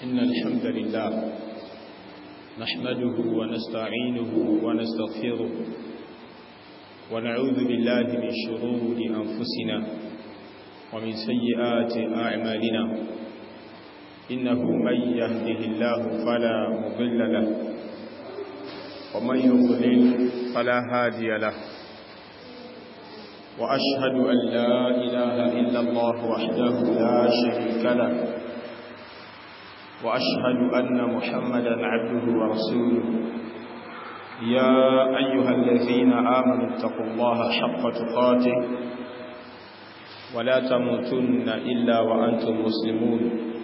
إن الحمد لله نحمده ونستعينه ونستغفره ونعوذ بالله من شرور أنفسنا ومن سيئات أعمالنا إنه من يهده الله فلا مضل له ومن يضلل فلا هادي له وأشهد أن لا إله إلا الله وحده لا شريك له وأشهد أن محمدا عبده ورسوله يا أيها الذين آمنوا اتقوا الله حق تقاته ولا تموتن إلا وأنتم مسلمون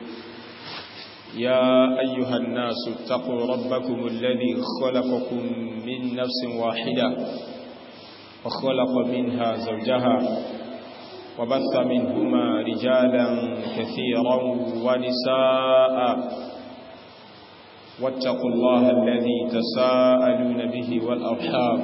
يا أيها الناس اتقوا ربكم الذي خلقكم من نفس واحدة وخلق منها زوجها وبث منهما رجالا كثيرا ونساء واتقوا الله الذي تساءلون به والأرحام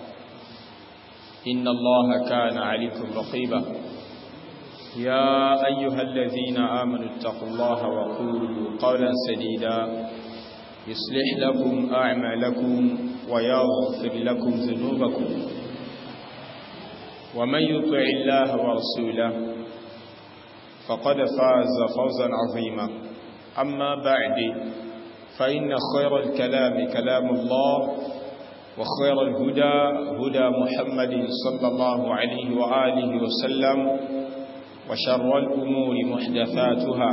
إن الله كان عليكم رقيبا يا أيها الذين آمنوا اتقوا الله وقولوا قولا سديدا يصلح لكم أعمالكم ويغفر لكم ذنوبكم ومن يطع الله ورسوله فقد فاز فوزا عظيما أما بعد فإن خير الكلام كلام الله وخير الهدى هدى محمد صلى الله عليه وآله وسلم وشر الأمور محدثاتها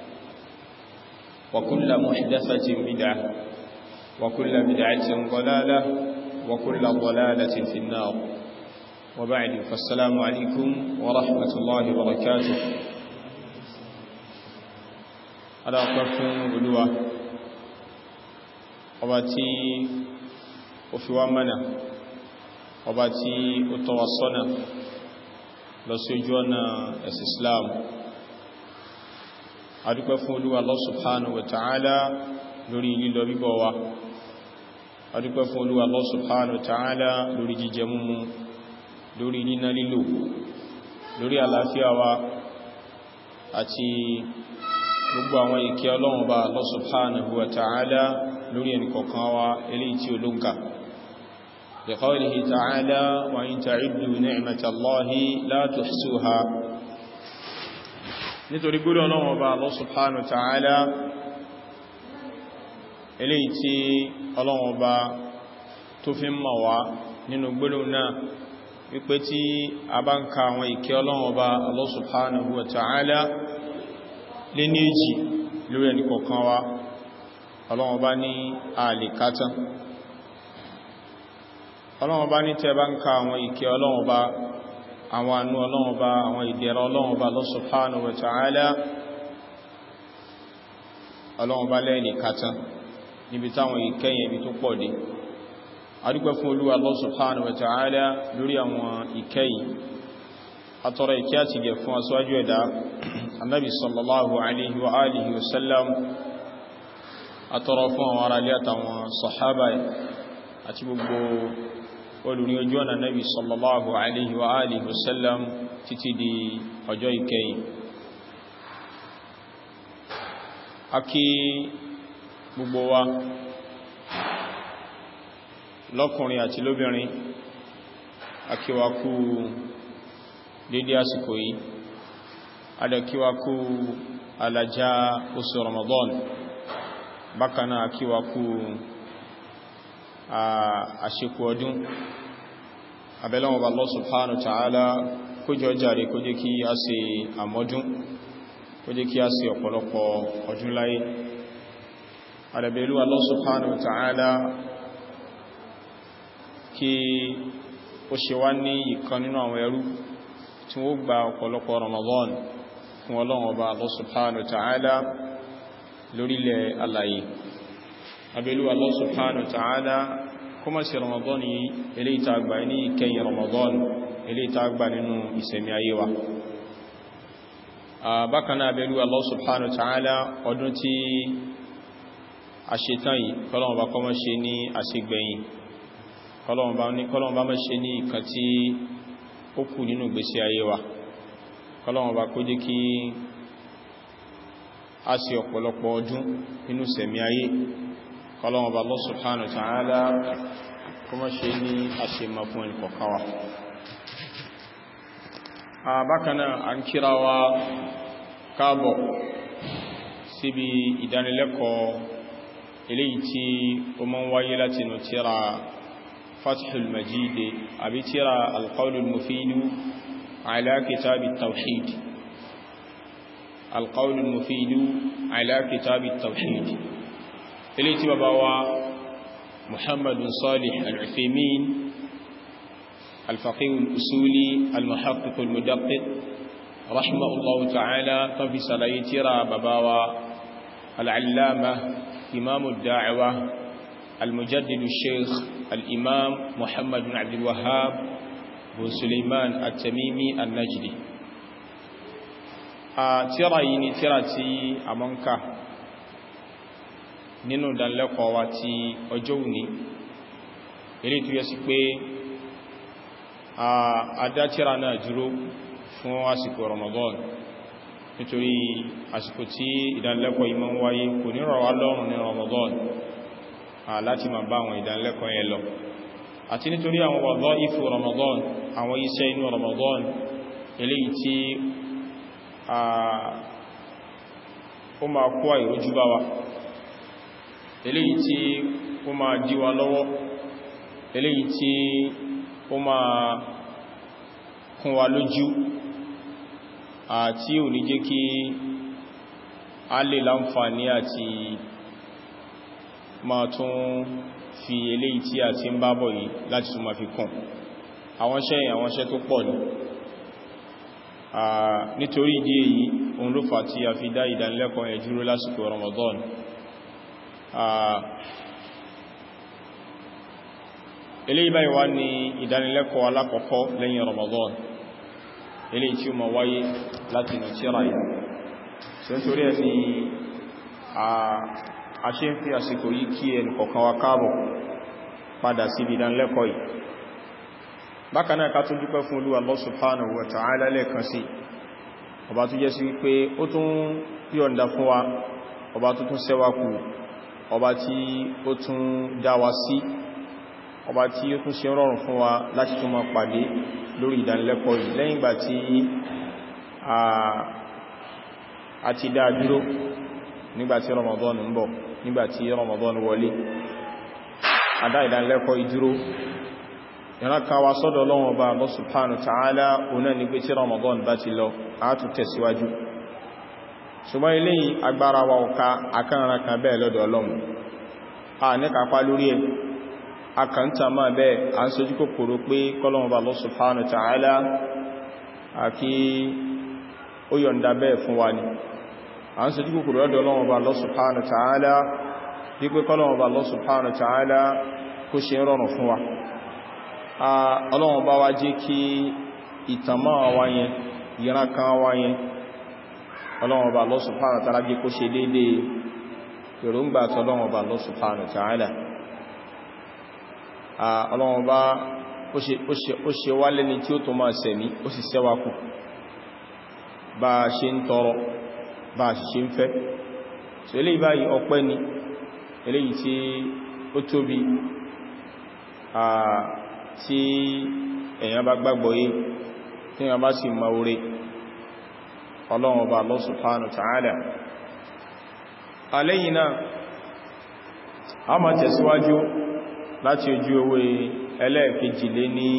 وكل محدثة بدعة وكل بدعة ضلالة وكل ضلالة في النار وبعد فالسلام عليكم ورحمة الله وبركاته على أطرفهم قلوة وباتي أفوامنا وباتي أتوصنا لسجونا الإسلام adúpẹ́ fún Olúwa Allah subhanahu wa ta'ala lórí lílọ bíbọ̀ wa adúpẹ́ fún Olúwa Allah subhanahu wa ta'ala lórí jíjẹ múmu lórí níná lílò lórí àlàáfíà wa àti gbogbo àwọn ìkẹ́ Ọlọ́run bá Allah subhanahu wa ta'ala lórí ẹnìkọ̀ọ̀kan wa eléyìí tí ó lóǹkà li qawlihi ta'ala wa in ta'uddu ni'matallahi la tuhsuha nítorí gbọ́dọ̀ Ọlọ́run bá Allah subhanahu wa ta'ala eléyìí tí Ọlọ́run bá tó fi mọ̀ wá nínú gbọ́dọ̀ náà wípé tí a bá ń ka àwọn ìkẹ́ Ọlọ́run Ọba Allah subhanahu wa ta'ala lé ní èjì lórí ẹni kọ̀ọ̀kan wa Ọlọ́run Ọba ní àlèkátán Ọlọ́run Ọba ní tẹ́ bá ń ka àwọn ìkẹ́ Ọlọ́run Ọba àwọn àánú Ọlọ́run Ọba àwọn ìdẹ̀ra Ọlọ́run Ọba Allah subhanahu wa ta'ala Ọlọ́run Ọba lẹ́ẹ̀lèkátán níbi táwọn ìkẹ́yìn ibi tó pọ̀ dé adúgbẹ́ fún Olúwa Allah subhanahu wa ta'ala lórí àwọn ìkẹyìn àtọrọ ìkẹ́ àti gẹ̀ fún aṣíwájú ẹ̀dá annabi sallallahu alaihi wa alihi wasallam àtọrọ fún àwọn ará ilé àtàwọn sahaba àti gbogbo olùrí ojú ọ̀nà annabi sallallahu alaihi wa alihi wasallam títí di ọjọ́ ìkẹyìn a kí gbogbo wa lọ́kùnrin àti lóbìnrin akíwakú dédé àsìkò yìí adẹ̀kíwakú alajá oṣù Ramadan bákaná akíwakú àṣekú ọdún abẹ́lọ́wọ́ Allah subhanahu wa ta'ala kójọ jàre kó jẹ́ kí a ṣe àmọ́dún kó jẹ́ kí a ṣe ọ̀pọ̀lọpọ̀ ọdún láyé adẹ̀bẹ̀lú Allah subhanahu wa ta'ala kí ó ṣe wá ní ìkan nínú àwọn ẹrú tí ó gba ọ̀pọ̀lọpọ̀ Ramadan fún Ọlọ́run Ọba Allah subhanahu wa ta'ala lórílẹ̀ alàyè abẹ́lú Allah subhanahu wa ta'ala kó má sí Ramadan yìí eléyìí tá gbà ní ìkẹyìn Ramadan eléyìí tá gbà nínú ìsẹ̀mí ayé wa bákan náà abẹ́lú Allah subhanahu wa ta'ala ọdún tí a ṣe tán yìí kọ́lọ́run Ọba kó má ṣe ní àṣegbẹ̀yìn kọlọ́wọ́n bá mọ́ ṣe ní ìkan tí ó kù nínú ìgbésí ayé wa kọlọ́wọ́n bá kó jẹ́ kí a sì ọ̀pọ̀lọpọ̀ ọdún nínú sẹ̀mí ayé. Kọlọ́wọ́ bá Allah subhanahu wa ta'ala kó má ṣe ní àṣemọ̀ fún ẹnìkọ̀ọ̀kan wa. Bákanáà a ń kíra wa káàbọ̀ síbi ìdánilẹ́kọ̀ọ́ eléyìí tí ó máa ń wáyé láti inú tírà Fathul Majid àbí tírà Al-Qawlul Mufid ala Kitab at-Tawhid. Al-Qawlul Mufid ala Kitab at-Tawhid. Eléyìí tí bàbá wa Muhammad bin Salih Al-Uthaymin الفقيه الأصولي المحقق المدقق رحمه الله تعالى في سلايترى بباوى العلامة إمام الدعوة المجدد الشيخ الإمام محمد بن عبد الوهاب بن سليمان التميمي النجدي. ترى يني ترى تي أمانكا nínú ìdánilẹ́kọ̀ọ́ wa tí ọjọ́ òní eléyìí tó yẹ sí pé àdátírà náà dúró fún àsìkò Ramadan nítorí àsìkò tí ìdánilẹ́kọ̀ọ́ yìí máa ń wáyé kò ní rọ̀ wá lọ́rùn ní Ramadan láti máa bá àwọn ìdánilẹ́kọ̀ọ́ yẹn lọ, àti nítorí àwọn wadhaifu Ramadan, àwọn iṣẹ́ inú Ramadan eléyìí tí ó máa kó àìrójú bá wa, eléyìí tí ó máa dí wa lọ́wọ́, eléyìí tí ó máa kún wa lójú àti ò ní jẹ́ kí a lè láǹfààní àti máa tún fi eléyìí tí a ti ń bá bọ̀ yìí láti tún máa fi kún àwọn iṣẹ́ tó pọ̀ ní. Nítorí ìdí èyí òun ló fà tí a fi dá ìdánilẹ́kọ̀ọ́ yẹn dúró lásìkò Ramadan. Eléyìí báyìí wá ní ìdánilẹ́kọ̀ọ́ alákọ̀ọ́kọ́ lẹ́yìn Ramadan, eléyìí tí ó máa wáyé láti inú tírà yìí. So nítorí ẹ̀ ni a ṣe ń fi àsìkò yìí kí ẹnì kọ̀ọ̀kan wa káàbọ̀ padà sí ìdánilẹ́kọ̀ọ́ yìí. Bákan náà ká tún dúpẹ́ fún Olúwa Allah subhanahu wa ta'ala lẹ́ẹ̀kan sí, ọba tó jẹ́ sí wípé ó tún yọ̀ǹda fún wa, ọba tó tún ṣẹ́wà kù, ọba tí ó tún dá wa sí, ọba tí ó tún ṣe rọrùn fún wa láti tún máa pàdé lórí ìdánilẹ́kọ̀ọ́ yìí lẹ́yìn ìgbà tí a ti dá dúró nígbàtí Ramadan ń bọ̀, nígbàtí Ramadan wọlé, a dá ìdánilẹ́kọ̀ọ́ ìdúró ìrànká wa sọ́dọ̀ Ọlọ́run Ọba Allah subhanahu wa ta'ala ọ̀nà ní pé tí Ramadan bá ti lọ a tún tẹ̀síwájú. Ṣùgbọ́n eléyìí agbára wa ọ̀ka akánrankan bẹ́ẹ̀ lọ́dọ̀ Ọlọ́run, a ní kápá lórí ẹ̀, akàntà máa bẹ́ẹ̀ a ń sojú kòkòrò pé kọ́lọ́run Ọba Allah subhanahu wa ta'ala àkí ó yọ̀ǹda bẹ́ẹ̀ fún wa ni. A ń sojú kòkòrò lọ́dọ̀ Ọlọ́run Ọba Allah subhanahu wa ta'ala wípé kọ́lọ́run Ọba Allah subhanahu wa ta'ala kó ṣe rọrùn fún wa. Ọlọ́run bá wá jẹ́ kí ìtànmọ́ wa yẹn, ìrankan wa yẹn, Ọlọ́run bá Allah subhanahu wa ta'ala jẹ́ kó ṣe dédé èròǹgbà tọ́lọ́run bá Allah subhanahu wa ta'ala. Ọlọ́run bá ó ṣe wá lẹ́ni tí ó tó máa sẹ̀mí, ó sì ṣẹ́wà kù bá ṣe ń tọrọ, bá ṣe ń fẹ́. So eléyìí báyìí ọpẹ́ ni, eléyìí tí ó tóbi tí èyàn bá gbàgbọ́ yìí, tí èyàn bá sì mọ̀ orí Ọlọ́run Ọba Allah subhanahu wa ta'ala. Lẹ́yìn náà a máa tẹ̀síwájú láti ojú ewé ẹlẹ́ẹ̀kejìlé ní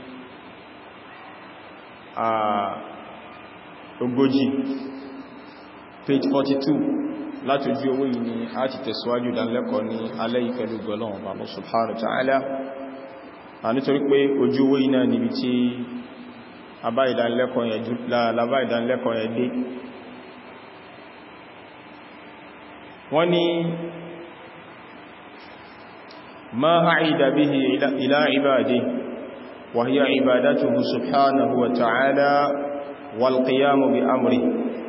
ogójì, page 42, láti ojú ewé yìí ni a ti tẹ̀síwájú ìdánilẹ́kọ̀ọ́ ní alẹ́ yìí pẹ̀lú Ọlọ́run Ọba Allah subhanahu wa ta'ala. Nítorí pé ojú owó iná níbi tí àbá ìdánilẹ́kọ̀ọ́ yẹn dé. Wọ́n ní ma a'ida bihi ila ibadihi wa hiya ibadatuhu subhanahu wa ta'ala wal qiyamu bi amrihi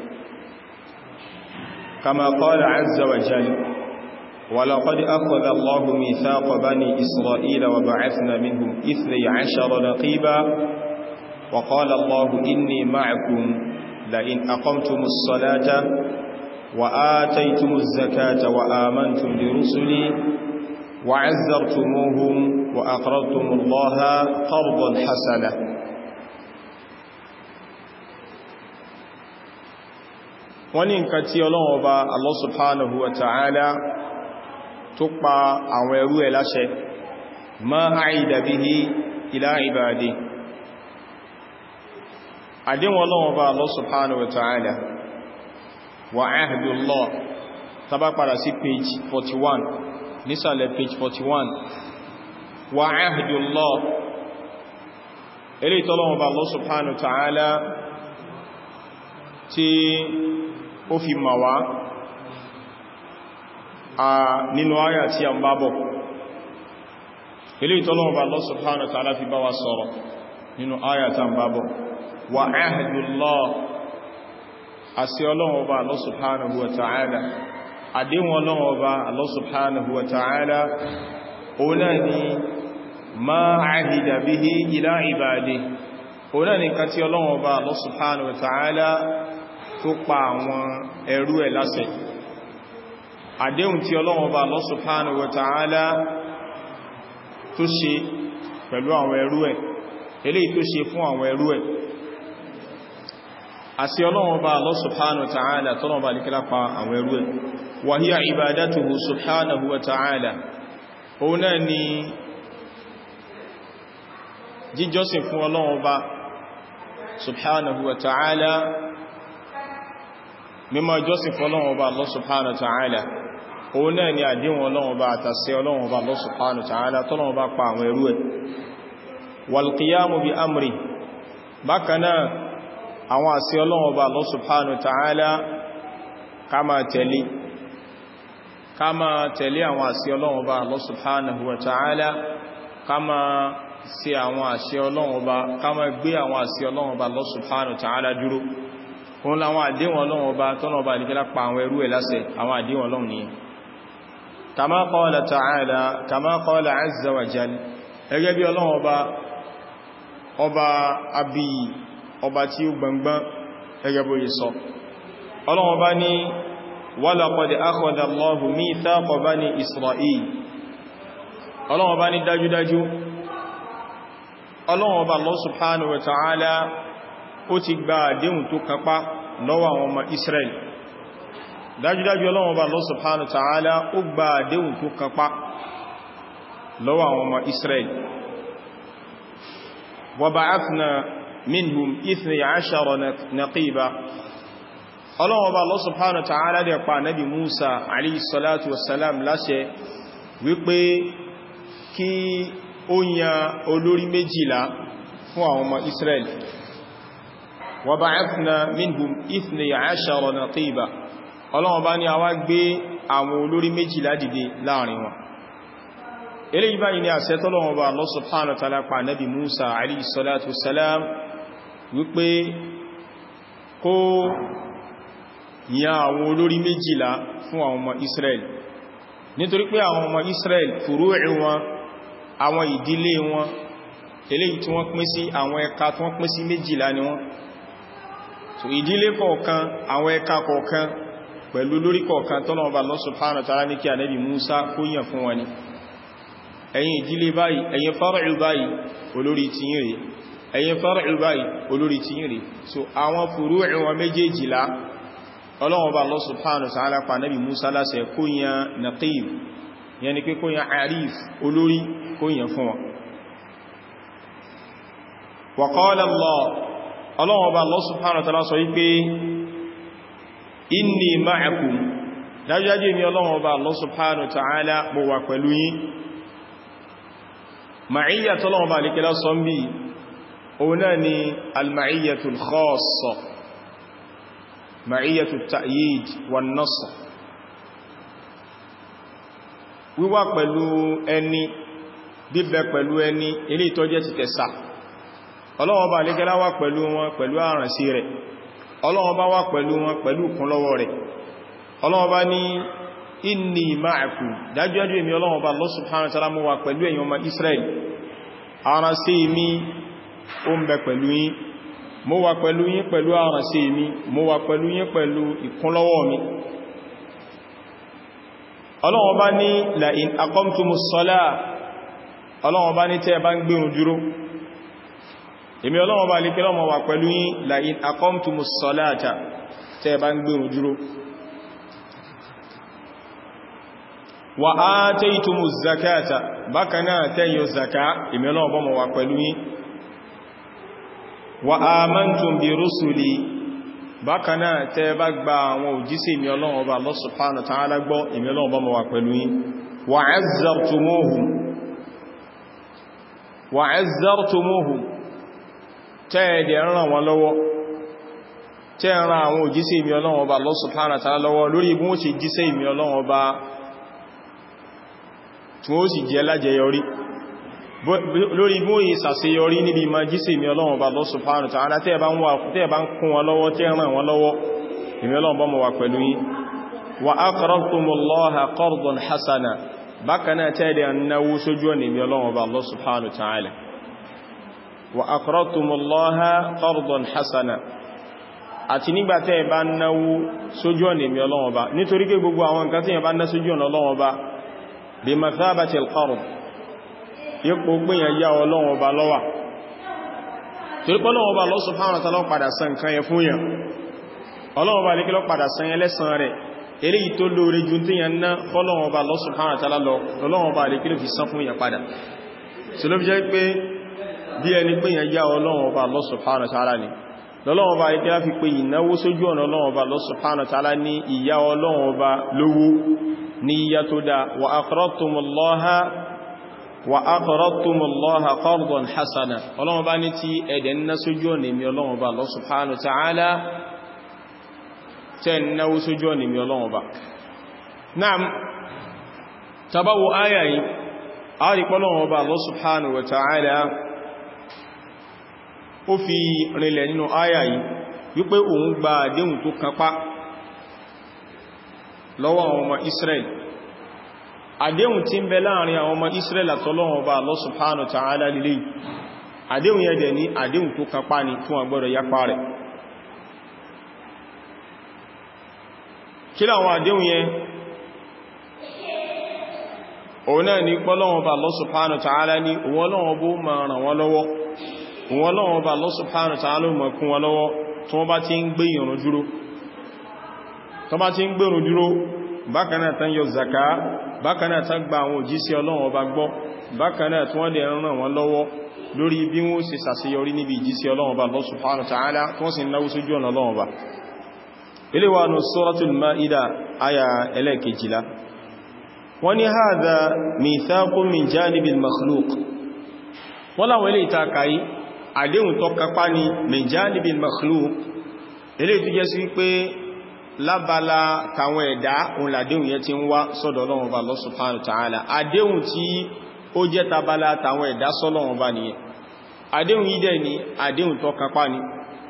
kama qala azza wa jalla ولقد أخذ الله ميثاق بني إسرائيل وبعثنا منهم 12 نقيبا وقال الله إني معكم لئن أقمتم الصلاة وآتيتم الزكاة وآمنتم برسلي وعزرتموهم وأقرضتم الله قرضا حسنا wọ́n ní nǹkan tí Ọlọ́run Ọba Allah subhanahu wa ta'ala tó pa àwọn ẹrú ẹ̀ láṣẹ ma a'ida bihi ila ibadi àdéhùn Ọlọ́run Ọba Allah subhanahu wa ta'ala wa ahdullah tàbá padà sí page 41 nísàlẹ̀ page 41 wa ahdullah eléyìí t'Ọlọ́run Ọba Allah subhanahu wa ta'ala tí ó fi ma wá nínú àyà tí a ń bá bọ̀ eléyìí t'Ọlọ́run Ọba Allah subhanahu wa ta'ala fi bá wa sọ̀rọ̀ nínú àyà tí a ń bá bọ̀ wa ahdullah àṣẹ Ọlọ́run Ọba Allah subhanahu wa ta'ala àdéhùn Ọlọ́run Ọba Allah subhanahu wa ta'ala òun náà ni ma ahida bihi ila ibadihi òun náà ni nǹkan tí Ọlọ́run Ọba Allah subhanahu wa ta'ala tó pa àwọn ẹrú ẹ̀ láṣẹ àdéhùn tí Ọlọ́run Ọba Allah subhanahu wa ta'ala tó ṣe pẹ̀lú àwọn ẹrú ẹ̀ eléyìí tó ṣe fún àwọn ẹrú ẹ̀ àṣẹ Ọlọ́run Ọba Allah subhanahu wa ta'ala tọ́nà ọba alikẹ́lá pa àwọn ẹrú ẹ̀ wa hiya ibadatuhu subhanahu wa ta'ala òun náà ni jíjọ́sìn fún Ọlọ́run Ọba subhanahu wa ta'ala mímọ̀ jọ́sìn fún Ọlọ́run Ọba Allah subhanahu wa ta'ala òun náà ni àdéhùn Ọlọ́run Ọba àtàṣẹ Ọlọ́run Ọba Allah subhanahu wa ta'ala tọ́nà ọba pa àwọn ẹrú ẹ̀ wal qiyamu bi amri bákanáà àwọn àṣẹ Ọlọ́run Ọba Allah subhanahu wa ta'ala ká máa tẹ̀lé àwọn àṣẹ Ọlọ́run Ọba Allah subhanahu wa ta'ala ká máa ṣe àwọn àṣẹ Ọlọ́run Ọba ká máa gbé àwọn àṣẹ Ọlọ́run Ọba Allah subhanahu wa ta'ala dúró òun láwọn àdéhùn Ọlọ́run Ọba tọ́nà ọba nìkẹ́lá pa àwọn ẹrú ẹ̀ láṣẹ àwọn àdéhùn Ọlọ́run ni kama qala ta'ala kama qala azza wa jal ẹgẹ́ bí Ọlọ́run ọba abí ọba tí ó gbọngbọ́n ẹgẹ́ bó yí sọ Ọlọ́run Ọba ní walaqad akhadha Allahu mithaqa bani Isra'il Ọlọ́run Ọba ní dájúdájú Ọlọ́run Ọba Allah subhanahu wa ta'ala ó ti gba àdéhùn tó kápá lọ́wọ́ àwọn ọmọ Israel dájúdájú Ọlọ́run Ọba Allah subhanahu wa ta'ala ó gba àdéhùn tó kápá lọ́wọ́ àwọn ọmọ Israel wa ba'athna minhum 12 naqiba Ọlọ́run Ọba Allah subhanahu wa ta'ala dẹ̀ pa Nabi Musa alayhi salatu wassalam láṣẹ wípé kí ó yan olórí 12 fún àwọn ọmọ Israel wa ba'athna minhum 12 naqiba Ọlọ́run Ọba ní a wá gbé àwọn olórí 12 dìde láàrin wọn eléyìí báyìí ni àṣẹ t'Ọlọ́run Ọba Allah subhanahu wa ta'ala pa Nabi Musa alayhi salatu wassalam wípé kó yan àwọn olórí 12 fún àwọn ọmọ Israel nítorí pé àwọn ọmọ Israel fùrú'ì wọn àwọn ìdílé wọn eléyìí tí wọ́n pín sí àwọn ẹ̀ka tí wọ́n pín sí 12 ni wọ́n so ìdílé kọ̀ọ̀kan àwọn ẹ̀ka kọ̀ọ̀kan pẹ̀lú lórí kọ̀ọ̀kan t'Ọlọ́run Ọba Allah subhanahu wa ta'ala ní kí Ànábì Musa kó yàn fún wọn ni ẹ̀yin ìdílé báyìí ẹ̀yin far'u báyìí olórí ti yín rèé ẹ̀yin far'u báyìí olórí ti yín rèé so àwọn fùrú'ì wọn méjèèjìlá Ọlọ́run Ọba Allah subhanahu wa ta'ala pa Ànábì Musa láṣẹ kó yàn naqib yẹni pé kó yàn arif olórí kó yàn fún wọn wa qala Ọlọ́run Ọba Allah subhanahu wa ta'ala sọ wípé inni ma'akum dájúdájú ni Ọlọ́run Ọba Allah subhanahu wa ta'ala mo wà pẹ̀lú yín ma'iyya t'Ọlọ́run Ọba alikẹ́lá sọ bí òun náà ni al-ma'iyyatul khassa ma'iyyatut ta'yid wan nasr wíwà pẹ̀lú ẹni bíbẹ pẹ̀lú ẹni ilé ìtọ́jẹ́ ti tẹ̀sà Ọlọ́run Ọba alikẹ́lá wà pẹ̀lú wọn pẹ̀lú àrànsí rẹ̀ Ọlọ́run Ọba wà pẹ̀lú wọn pẹ̀lú ìkúnlọ́wọ́ rẹ̀ Ọlọ́run Ọba ní inni ma'akum dájúdájú èmi Ọlọ́run Ọba Allah subhanahu wa ta'ala mo wà pẹ̀lú ẹ̀yin ọmọ Israel àrànsí mi ó ń bẹ pẹ̀lú yín mo wà pẹ̀lú yín pẹ̀lú àrànsí mi mo wà pẹ̀lú yín pẹ̀lú ìkúnlọ́wọ́ mi Ọlọ́run bá ní la in aqamtumus salah Ọlọ́run bá ní tẹ́ bá ń gbérun dúró èmi Ọlọ́run bá lè kí lọ́mọ wà pẹ̀lú yín la in aqamtumus salata tẹ́ bá ń gbérun dúró wa ataytumuz zakata bákanáà tẹ́ yọ zaka èmi Ọlọ́run bá mọ̀ wà pẹ̀lú yín wa amantum bi rusuli bákanáà tẹ́ bá gba àwọn òjíṣẹ́ èmi Ọlọ́run Ọba Allah subhanahu wa ta'ala gbọ́ èmi Ọlọ́run bá mọ̀ wà pẹ̀lú yín wa azzartumuhum tẹ́ẹ̀dẹ̀ ràn wọn lọ́wọ́ tẹ́ ran àwọn òjíṣẹ́ èmi Ọlọ́run Ọba Allah subhanahu wa ta'ala lọ́wọ́ lórí bí wọ́n ṣe jíṣẹ́ èmi Ọlọ́run Ọba tí wọ́n sì jẹ́ lájẹyọrí lórí bí wọ́n yí sàṣeyọrí níbi ma jíṣẹ́ èmi Ọlọ́run Ọba Allah subhanahu wa ta'ala tẹ́ bá ń kún wọn lọ́wọ́ tẹ́ ràn wọn lọ́wọ́ èmi Ọlọ́run bá mọ̀ wà pẹ̀lú yín wa aqradtumullaha qardan hasana bákanáà tẹ́ẹ̀dẹ̀ annáwó sójú ọ̀nà èmi Ọlọ́run Ọba Allah subhanahu wa ta'ala wa aqradtumullaha qardan hasana àti nígbà tẹ́ bá náwó sójú ọ̀nà èmi Ọlọ́run Ọba nítorí pé gbogbo àwọn nǹkan tí yẹn bá ná sójú ọ̀nà Ọlọ́run Ọba bí mathabati al-qard yípo gbìyàn yá Ọlọ́run Ọba lọ́wà torí pé Ọlọ́run Ọba Allah subhanahu wa ta'ala padà san nǹkan yẹn fún yàn Ọlọ́run Ọba lè kí lọ padà san yẹn lẹ́san rẹ̀ eléyìí tó lóore ju tí yẹn ná Ọlọ́run Ọba Allah subhanahu wa ta'ala lọ Ọlọ́run Ọba lè kí lọ fi san fún yàn padà so ló fi jẹ́ pé bí ẹni pé yàn yá Ọlọ́run Ọba Allah subhanahu wa ta'ala ni Ọlọ́run Ọba lè kí lọ fi pé ìnáwó sójú ọ̀nà Ọlọ́run Ọba Allah subhanahu wa ta'ala ní ìyá Ọlọ́run Ọba lówó ní ìyá tó dá wa aqradtumullaha qardan hasana Ọlọ́run bá ní tí ẹ̀dẹ̀ ná sójú ọ̀nà mi Ọlọ́run bá Allah subhanahu wa ta'ala tẹ́ náwó sójú ọ̀nà mi Ọlọ́run bá náà tabawo ayayi a rí pọ́lọ́run bá Allah subhanahu wa ta'ala ó fi rinlẹ̀ nínú ayayi wípé òun gba àdéhùn tó kápá lọ́wọ́ àwọn ọmọ Israel àdéhùn tí ń bẹ láàrin àwọn ọmọ Israel àtọ́lọ́wọ́ Ọba Allah subhanahu wa ta'ala lílé àdéhùn yẹ́ dẹ̀ ní àdéhùn tó kápá ní fún agbọ́dọ̀ yapa rẹ̀ kí láwọn àdéhùn yẹn òun náà ní pọ́lọ́wọ́ Ọba Allah subhanahu wa ta'ala ní òun Ọlọ́run bó ma ràn wọ́n lọ́wọ́ òun Ọlọ́run Ọba Allah subhanahu wa ta'ala mọ̀ kún wọn lọ́wọ́ tí wọ́n bá ti ń gbé ìrun dúró tó bá ti ń gbèrò dúró bákanáà tán yọ zaka bákanáà tán gba àwọn òjíṣẹ́ Ọlọ́run Ọba gbọ́ bákanáà tí wọ́n lè ràn wọ́n lọ́wọ́ lórí bí wọ́n ṣe ṣàṣeyọrí níbi ìjíṣẹ́ Ọlọ́run Ọba Allah subhanahu wa ta'ala tí wọ́n sì náwó sójú ọ̀nà Ọlọ́run Ọba ilé wa nù suratul Maida aya ẹlẹ́kejìlá wọ́n ní hadha mithaqun min janibil makhluq wọ́n láwọn ilé ìtakaí àdéhùn tó kápá ní min janibil makhluq ilé tó jẹ́ sí wípé lábala tàwọn ẹ̀dá òun làdéhùn yẹn ti ń wá sọ́dọ̀ Ọlọ́run Ọba Allah subhanahu wa ta'ala àdéhùn tí ó jẹ́ tabala tàwọn ẹ̀dá sọ́lọ́run Ọba nìyẹn àdéhùn yìí dẹ̀ ni àdéhùn tó kápá ni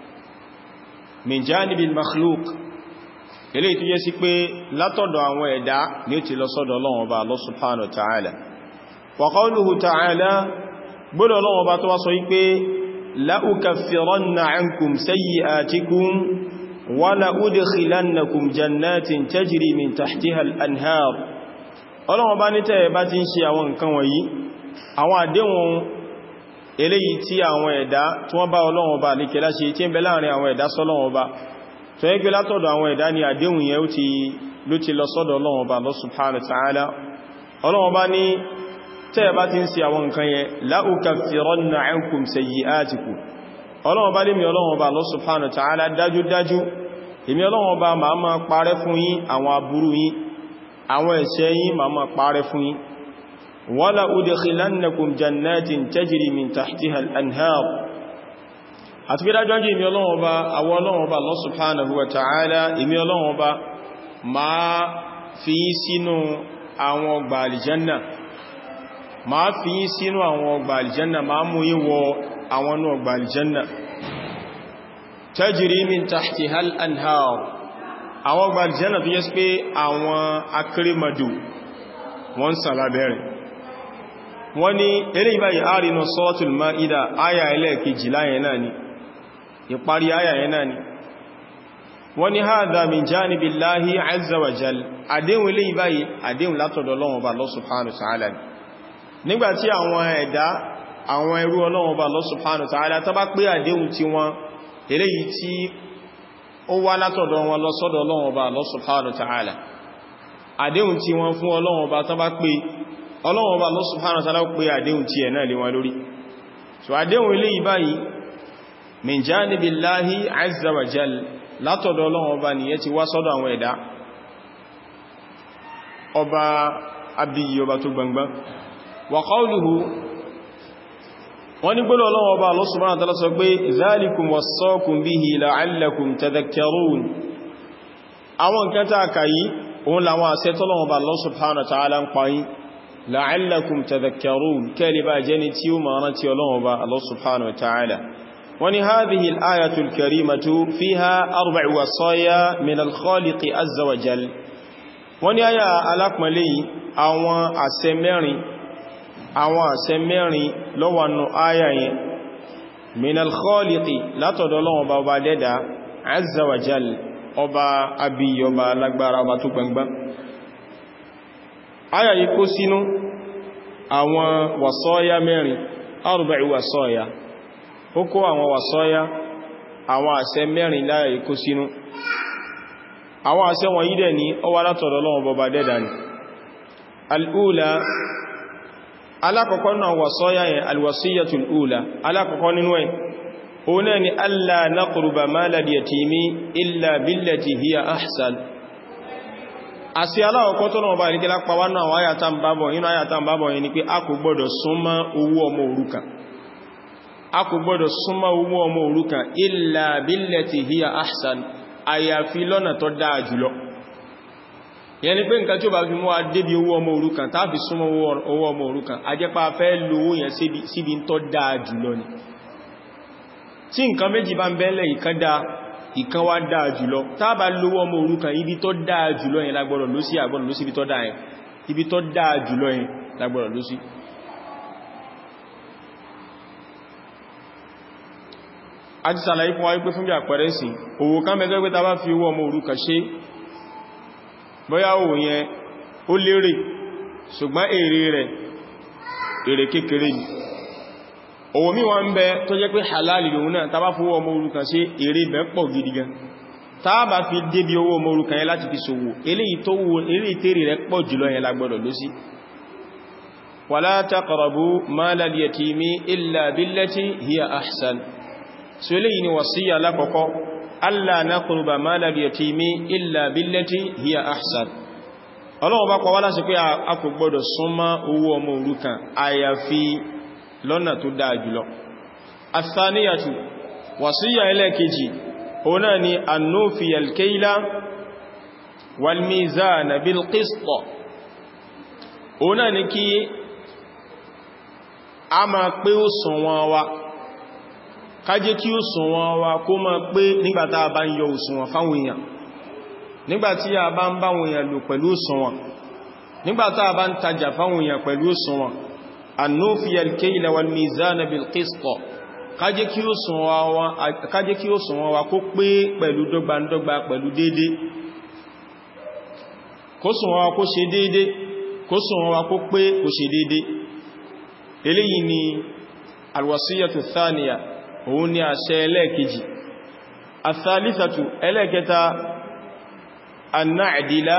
min janibil makhluq eléyìí tó jẹ́ sí pé látọ̀dọ̀ àwọn ẹ̀dá ni ó ti lọ sọ́dọ̀ Ọlọ́run Ọba Allah subhanahu wa ta'ala wa qawluhu ta'ala gbọ́dọ̀ Ọlọ́run Ọba tó wá sọ wípé la ukaffiranna ankum sayyi'atikum wala udkhilannakum jannatin tajri min tahtiha al-anhar Ọlọ́run bá ní tẹ́ bá ti ń ṣe àwọn nǹkan wọ̀nyí àwọn àdéhùn eléyìí tí àwọn ẹ̀dá tí wọ́n bá Ọlọ́run bá ní kẹlá ṣe tí ń bẹ láàrin àwọn ẹ̀dá sọ́lọ́run bá tó yẹ pé látọ̀dọ̀ àwọn ẹ̀dá ni àdéhùn yẹn ló ti lọ sọ́dọ̀ Ọlọ́run bá Allah subhanahu wa ta'ala Ọlọ́run bá ní tẹ́ bá ti ń ṣe àwọn nǹkan yẹn la ukaffiranna ankum sayyi'atikum Ọlọ́run bá lè mi Ọlọ́run bá Allah subhanahu wa ta'ala dájúdájú èmi Ọlọ́run bá máa parẹ́ fún yín àwọn aburú yín àwọn ẹ̀ṣẹ̀ yín máa parẹ́ fún yín wala udkhilannakum jannatin tajri min tahtiha al-anhar àti bí dájúdájú èmi Ọlọ́run bá àwọn Ọlọ́run bá Allah subhanahu wa ta'ala èmi Ọlọ́run bá máa fi yín sínú àwọn ọgbà aljanna máa fi yín sínú àwọn ọgbà aljanna máa mú yín wọ àwọn ọgbà aljanna tajri min tahtiha al-anhar àwọn ọgbà aljanna tó yẹ́ sí pé àwọn akérèmọdò wọ́n sàn lábẹ́rẹ̀ wọ́n ní eré ìbáyìí àrínà suratul Maida áyà ẹlẹ́ẹ̀kejì láyẹ̀ náà ni ìparí áyà yẹn náà ni wọ́n ní hadha min janibillahi azza wa jal àdéhùn ilé ìbáyìí àdéhùn látọ̀dọ̀ Ọlọ́run Ọba Allah subhanahu wa ta'ala nígbàtí àwọn ẹ̀dá àwọn ẹrú Ọlọ́run Ọba Allah subhanahu wa ta'ala tó bá pé àdéhùn tí wọ́n eléyìí tí ó wá látọ̀dọ̀ wọn lọ sọ́dọ̀ Ọlọ́run Ọba Allah subhanahu wa ta'ala àdéhùn tí wọ́n fún Ọlọ́run Ọba tó bá pé Ọlọ́run Ọba Allah subhanahu wa ta'ala pé àdéhùn tí ẹ̀ náà lé wọn lórí so àdéhùn ilé ìbáyìí min janibillahi azza wa jal látọ̀dọ̀ Ọlọ́run Ọba nìyẹn ti wá sọ́dọ̀ àwọn ẹ̀dá ọba abiyì ọba tó gbangban wa qawluhu wọ́n ní gbọ́lọ̀ Ọlọ́run Ọba Allah subhanahu wa ta'ala sọ pé zalikum wassaakum bihi la'allakum tadhakkarun àwọn nǹkan tá kà yìí òun làwọn àṣẹ t'Ọlọ́run Ọba Allah subhanahu wa ta'ala ń pa yín la'allakum tadhakkarun kẹ́lìbà jẹni tí ó máa rántí Ọlọ́run Ọba Allah subhanahu wa ta'ala wani hadhihi al-ayatu al-karimatu fiha arba'u wasaya min al-khaliqi azza wa jal wani aya alápọ̀nlé yìí àwọn àṣẹ mẹ́rin ló wà nínú aya yẹn min al-khaliqi látọ̀dọ̀ Ọlọ́run Ọba dẹ́dà azza wa jal ọba abiyì ọba lágbára ọba tó gbangban aya yìí kó sínú àwọn wasaya mẹ́rin arba'u wasaya ó kó àwọn wasaya àwọn àṣẹ mẹ́rin láyé kó sínú àwọn àṣẹ wọ̀nyí dẹ̀ ní ó wá látọ̀dọ̀ Ọlọ́run Ọba dẹ́dà ni al'ula alákọ̀ọ́kọ́ náà wasaya yẹn alwasiyatul ula alákọ̀ọ́kọ́ nínú ẹ̀ òun náà ni alla naqruba malal yatimi illa billati hiya ahsan àṣẹ alákọ̀ọ́kọ́ tó náà bá rí kílá pa wá náà àwọn àyàtà ń bábọ̀ yìí ni pé a kò gbọ́dọ̀ súnmọ́ owó ọmọ òrukàn a kò gbọ́dọ̀ súnmọ́ owó ọmọ òrukàn illa billati hiya ahsan àyàfi lọ́nà tó dáa jùlọ yẹn ni pé nǹkan tí ó bá fi mú wa débi owó ọmọ òrukàn tá fi súnmọ́ owó ọmọ òrukàn a jẹ́ pa fẹ́ lo owó yẹn síbi tó dáa jùlọ ni tí nǹkan méjì bá ń bẹ́lẹ̀ ìkan wá dáa jùlọ tá bá lówó ọmọ òrukàn ibi tó dáa jùlọ yẹn la gbọ́dọ̀ lọ sí àgbọ́dọ̀ lọ sí ibi tó dáa yẹn ibi tó dáa jùlọ yẹn la gbọ́dọ̀ lọ sí a ti sàlàyé fún wa wípé fún bí àpẹẹrẹ sí òwò kan mẹ́gbẹ́ pé ta bá fi owó ọmọ òrukàn ṣe bóyá òwò yẹn ó lérè ṣùgbọ́n èrè kékeré ni òwò mí wọ́n ń bẹ tó jẹ́ pé halal lòun náà ta bá fi owó ọmọ òrukàn ṣe èrè bẹ́ pọ̀ gidi gan ta bá fi débi owó ọmọ òrukàn yẹn láti fi ṣòwò eléyìí tèrè rẹ̀ pọ̀ jùlọ yẹn la gbọ́dọ̀ lọ sí wala taqrabu malal yatimi illa billati hiya ahsan so eléyìí ni wàsíyà lákọ̀ọ́kọ́ alla naqruba malal yatimi illa billati hiya ahsan Ọlọ́run bá pa wá láṣẹ pé a kò gbọdọ̀ súnmọ́ owó ọmọ òrukàn àyàfi lọ́nà tó dáa jùlọ athaniyatu wàsíyà ẹlẹ́kejì òun náà ni annufiya al-kayla wal mizana bil qist òun náà ni kí a máa pé òṣùwọ̀n wa kájé kí òṣùwọ̀n wa kó máa pé nígbàtí a bá ń yọ òṣùwọ̀n fáwọn èèyàn nígbàtí a bá ń báwọn èèyàn lò pẹ̀lú òṣùwọ̀n nígbàtí a bá ń tajà fáwọn èèyàn pẹ̀lú òṣùwọ̀n annufiya al-kayla wal mizana bil qist kájé kí òṣùwọ̀n wa kó pé pẹ̀lú dọ́gbandọ́gba pẹ̀lú dédé kóṣùwọ̀n wa kó ṣe dédé kóṣùwọ̀n wa kó pé kó ṣe dédé eléyìí ni alwasiyatu thaniya òun ni àṣẹ ẹlẹ́ẹ̀kejì athalithatu ẹlẹ́ẹ̀kẹta an-na'dila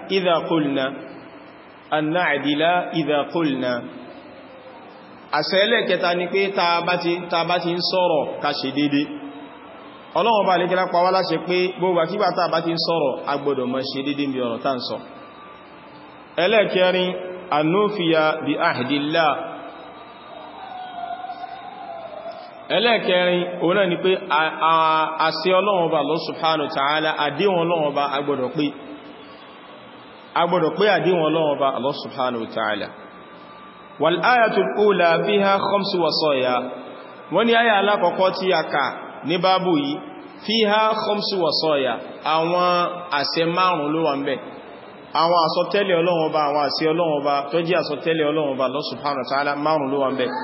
idha qulna àṣẹ ẹlẹ́ẹ̀kẹta ni pé ta bá ti ń sọ̀rọ̀ ká ṣe dédé Ọlọ́run bá lè kí lápá wá láṣẹ pé gbogbo àkígbà ta bá ti ń sọ̀rọ̀ a gbọ́dọ̀ máa ṣe dédé bí ọ̀rọ̀ tá ń sọ ẹlẹ́ẹ̀kẹrin an-nufiya bi ahdillah ẹlẹ́ẹ̀kẹrin òun náà ni pé àṣẹ Ọlọ́run Ọba Allah subhanahu wa ta'ala àdéhùn Ọlọ́run Ọba agbọ́dọ̀ pé àdéhùn Ọlọ́run Ọba Allah subhanahu wa ta'ala wal ayatul ula fiha khamsu wasaya wọ́n ní àyà alákọ̀ọ́kọ́ tí a kà ní báàbù yìí fiha khamsu wasaya àwọn àṣẹ márùn ló wà ń bẹ̀ àwọn àsọtẹ́lẹ̀ Ọlọ́run Ọba àwọn àṣẹ Ọlọ́run Ọba tó jẹ́ àsọtẹ́lẹ̀ Ọlọ́run Ọba Allah subhanahu wa ta'ala márùn ló wà ń bẹ̀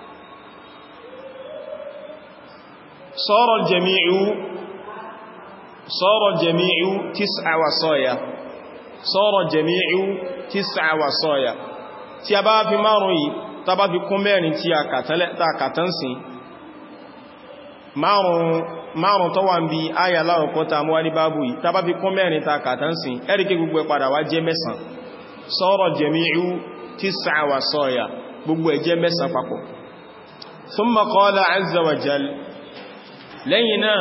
صار الجميع sara jami'u 9 wasaya sara jami'u 9 wasaya tí a bá fi márùn yìí tá bá fi kún mẹ́rin tí a kàtán sí márùn tó wà ń bí ayà láwọ̀kọ́ ta mú wá ní bábù yìí tá bá fi kún mẹ́rin ta kàtán sí ẹ́rìkẹ́ gbogbo ẹ padà wá jẹ́ mẹ́sàn sara jami'u 9 wasaya gbogbo ẹ jẹ́ mẹ́sàn papọ̀ thumma qala azza wa jal lẹ́yìn náà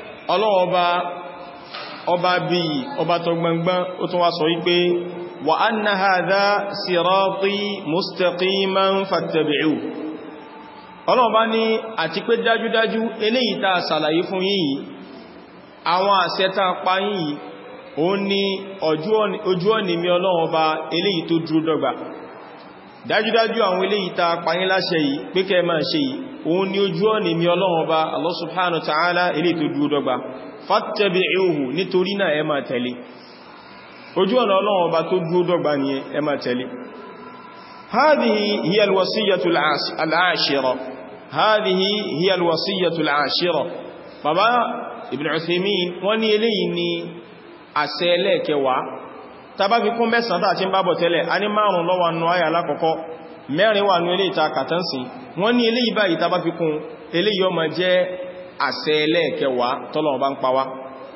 ọba bí ọba tó gbangban ó tún wá sọ wípé wa anna hadha sirati mustaqiman fattabi'u ọlọ́ọ̀bá ní àti pé dájúdájú eléyìí tá ṣàlàyé fún yín àwọn àṣẹ tá pa yín ó ní ojú ọ̀nà mi ọlọ́ọ̀bá eléyìí tó dúró dọ́gba dájúdájú àwọn eléyìí tá pa yín láṣẹ yìí pé kẹ́ máa ṣe yìí ó ní ojú ọ̀nà mi ọlọ́ọ̀bá Allah subhanahu wa ta'ala eléyìí tó dúró dọ́gba fattabi'uhu nítorí náà ẹ máa tẹ̀lé ojú ọ̀nà Ọlọ́run Ọba tó dúró dọ́gba ni ẹ máa tẹ̀lé hadhihi hiya alwasiyyatu al'ashira hadhihi hiya alwasiyyatu al'ashira bàbá Ibn Uthaymin wọ́n ní eléyìí ni àṣẹ ẹlẹ́ẹ̀kẹwàá tàbá fi kún mẹ́sàn tàà tí ń bábọ̀ tẹ́lẹ̀ a ní márùn ló wà nínú àyà alákọ̀ọ́kọ́ mẹ́rin wà ní eléyìí ta kàtánsì wọ́n ní eléyìí báyìí tàbá fi kún eléyìí ó máa jẹ́ àṣẹ ẹlẹ́ẹ̀kẹwàá tọ́lọ̀ bá ń pa wá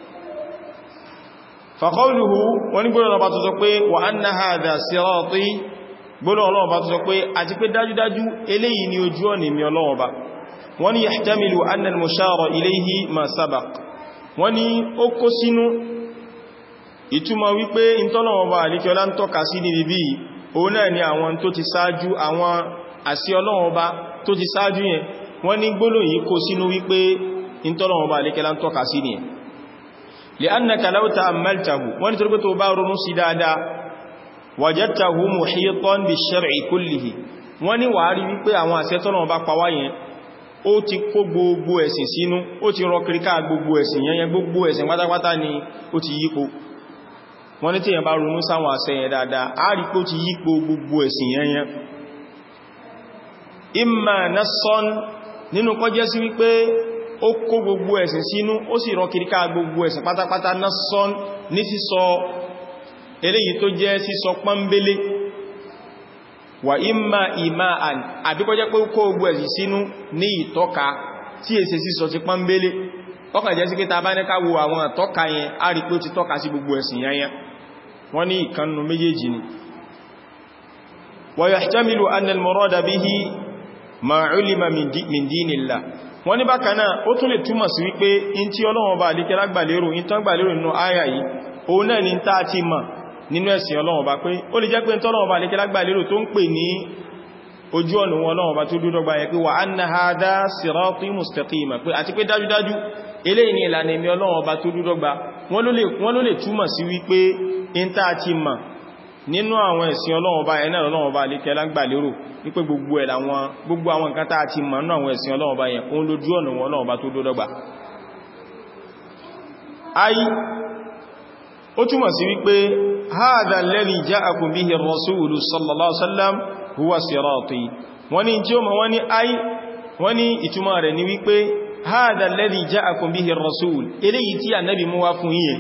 faqawluhu wọ́n ní gbọ́nà ọba tó sọ pé wa anna hadha sirati gbọ́nà ọlọ́ọ̀bá tó sọ pé àti pé dájúdájú eléyìí ni ojú ọ̀nà mi ọlọ́ọ̀bá wọ́n ní yahtamilu anna al-mushara ilayhi ma sabaq wọ́n ní ó kó sínú ìtumọ̀ wípé ìtọ́lọ̀ọba àríkẹ́ọlá ń tọ́ka sí ní bíbí òun náà ni àwọn tó ti sáájú àwọn àṣẹ ọlọ́ọba tó ti sáájú yẹn wọ́n ní gbólóhùn yìí kó sínú wípé ìtọ́lọ̀ọba àríkẹ́ọlá ń tọ́ka sí ní ẹ̀ li'annaka law ta'ammaltahu wọ́n ní torípé tó bá ronú sí dáadáa wajadtahu muhitan bish-shar'i kullihi wọ́n ní wàá rí wípé àwọn àṣẹ tọ́lọ̀ọba pa wá yẹn ó ti kó gbogbo ẹ̀sìn sínú ó ti rọ kìríká gbogbo ẹ̀sìn yẹn gbogbo ẹ̀sìn pátápátá ni ó ti yípo wọ́n ní tí yẹn bá ronú sáwọn àṣẹ yẹn dáadáa a rí pé ó ti yípo gbogbo ẹ̀sìn yẹn imma nassan nínú kó jẹ́ sí wípé ó kó gbogbo ẹ̀sìn sínú ó sì rọ kìríká gbogbo ẹ̀sìn pátápátá nassan ní sísọ eléyìí tó jẹ́ sísọ pọ́nbélé wà imma ima'an àbí kó jẹ́ pé ó kó gbogbo ẹ̀sìn sínú ní ìtọ́ka tí èsì sísọ ti pọ́nbélé ọkàn jẹ́ sí pé ta bá ní ká wo àwọn àtọ́ka yẹn a rí pé ó ti tọ́ka sí gbogbo ẹ̀sìn yẹn wọ́n ní ìkannú méjèèjì ni wa yahtamilu anna al-murada bihi ma ulima min dinillah wọ́n ní bákan náà ó tún lè túmọ̀ sí wípé in tí Ọlọ́run bá àdíkẹ́ lágbàlérò in tán gbàlérò nínú àyà yìí òun náà ni tá ti mọ̀ nínú ẹ̀sìn Ọlọ́run bá pé ó lè jẹ́ pé Ọlọ́run bá àdíkẹ́ lágbàlérò tó ń pè ní ojú ọ̀nà wọn Ọlọ́run bá tó dúdọ́gba yẹn pé wa anna hadha sirati mustaqima pé àti pé dájúdájú eléyìí ni ìlànà èmi Ọlọ́run ọba tó dúdọ́gba wọ́n ló lè túmọ̀ sí wípé in tá ti mọ̀ nínú àwọn ẹ̀sìn Ọlọ́run ọba ẹ̀nà Ọlọ́run ọba lè kẹ́lá gbà lérò wípé gbogbo àwọn nǹkan tá ti mọ̀ nínú àwọn ẹ̀sìn Ọlọ́run ọba yẹn òun lójú ọ̀nà wọn Ọlọ́run ọba tó dúdọ́gba ayi ó túmọ̀ sí wípé hadha alladhi ja'akum bihi ar-rasulu sallallahu alaihi wasallam huwa sirati wọ́n ní tí ó mọ̀ wọ́n ní ìtumọ̀ rẹ̀ ní wípé هذا الذي جاءكم به الرسول eléyìí tí ànábì mú wá fún yín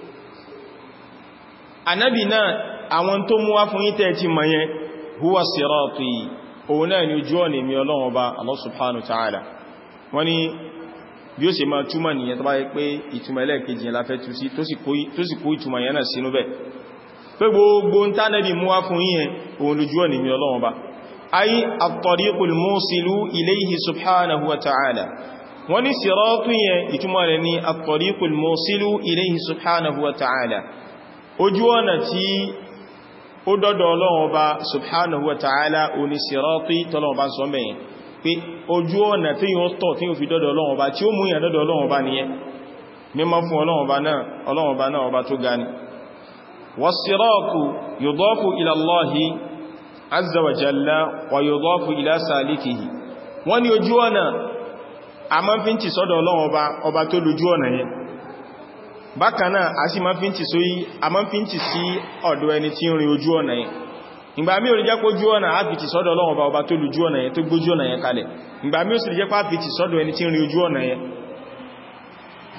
ànábì náà àwọn tó mú wá fún yín tẹ́ ti mọ̀ yẹn huwa sirati òun náà ni ojú ọ̀nà mi Ọlọ́run Ọba Allah subhanahu wa ta'ala wọ́n ní bí ó ṣe máa túmọ̀ nìyẹn tó bá yẹ pé ìtumọ̀ ẹlẹ́ẹ̀kejì yẹn la fẹ́ tú sí tó sì kó ìtumọ̀ yẹn náà sínú bẹ̀ pé gbogbo ń tánàbì mú wá fún yín òun lójú ọ̀nà mi Ọlọ́run Ọba ay at-tariqul musilu ilayhi subhanahu wa ta'ala wọ́n ní sírátù yẹn ìtumọ̀ rẹ̀ ní at-tariqul musilu ilayhi subhanahu wa ta'ala ojú ọ̀nà tí ó dọ́dọ̀ Ọlọ́run Ọba subhanahu wa ta'ala o ní sírátù tọ́lọ́run Ọba sọ mẹ́yìn pé ojú ọ̀nà tí yóò tọ̀ tí yóò fi dọ́dọ̀ Ọlọ́run Ọba tí ó mú yàn dọ́dọ̀ Ọlọ́run Ọba nìyẹn mímọ́ fún Ọlọ́run Ọba náà ọba tó ga ni was-siratu yudafu ila Allahi azza wa jalla wa yudafu ila salikihi wọ́n ní ojú ọ̀nà a máa fi ń tì sọ́dọ̀ Ọlọ́run ọba tó lójú ọ̀nà yẹn bákanáà a sì máa fi ń tì sí ọ̀dọ̀ ẹni tí ń rin ojú ọ̀nà yẹn ìgbà mí ò lè jẹ́ pé ojú ọ̀nà á fi tì sọ́dọ̀ Ọlọ́run ọba tó lójú ọ̀nà yẹn tó gbójú ọ̀nà yẹn kalẹ̀ ìgbà mí ò sì lè jẹ́ pé á fi tì sọ́dọ̀ ẹni tí ń rin ojú ọ̀nà yẹn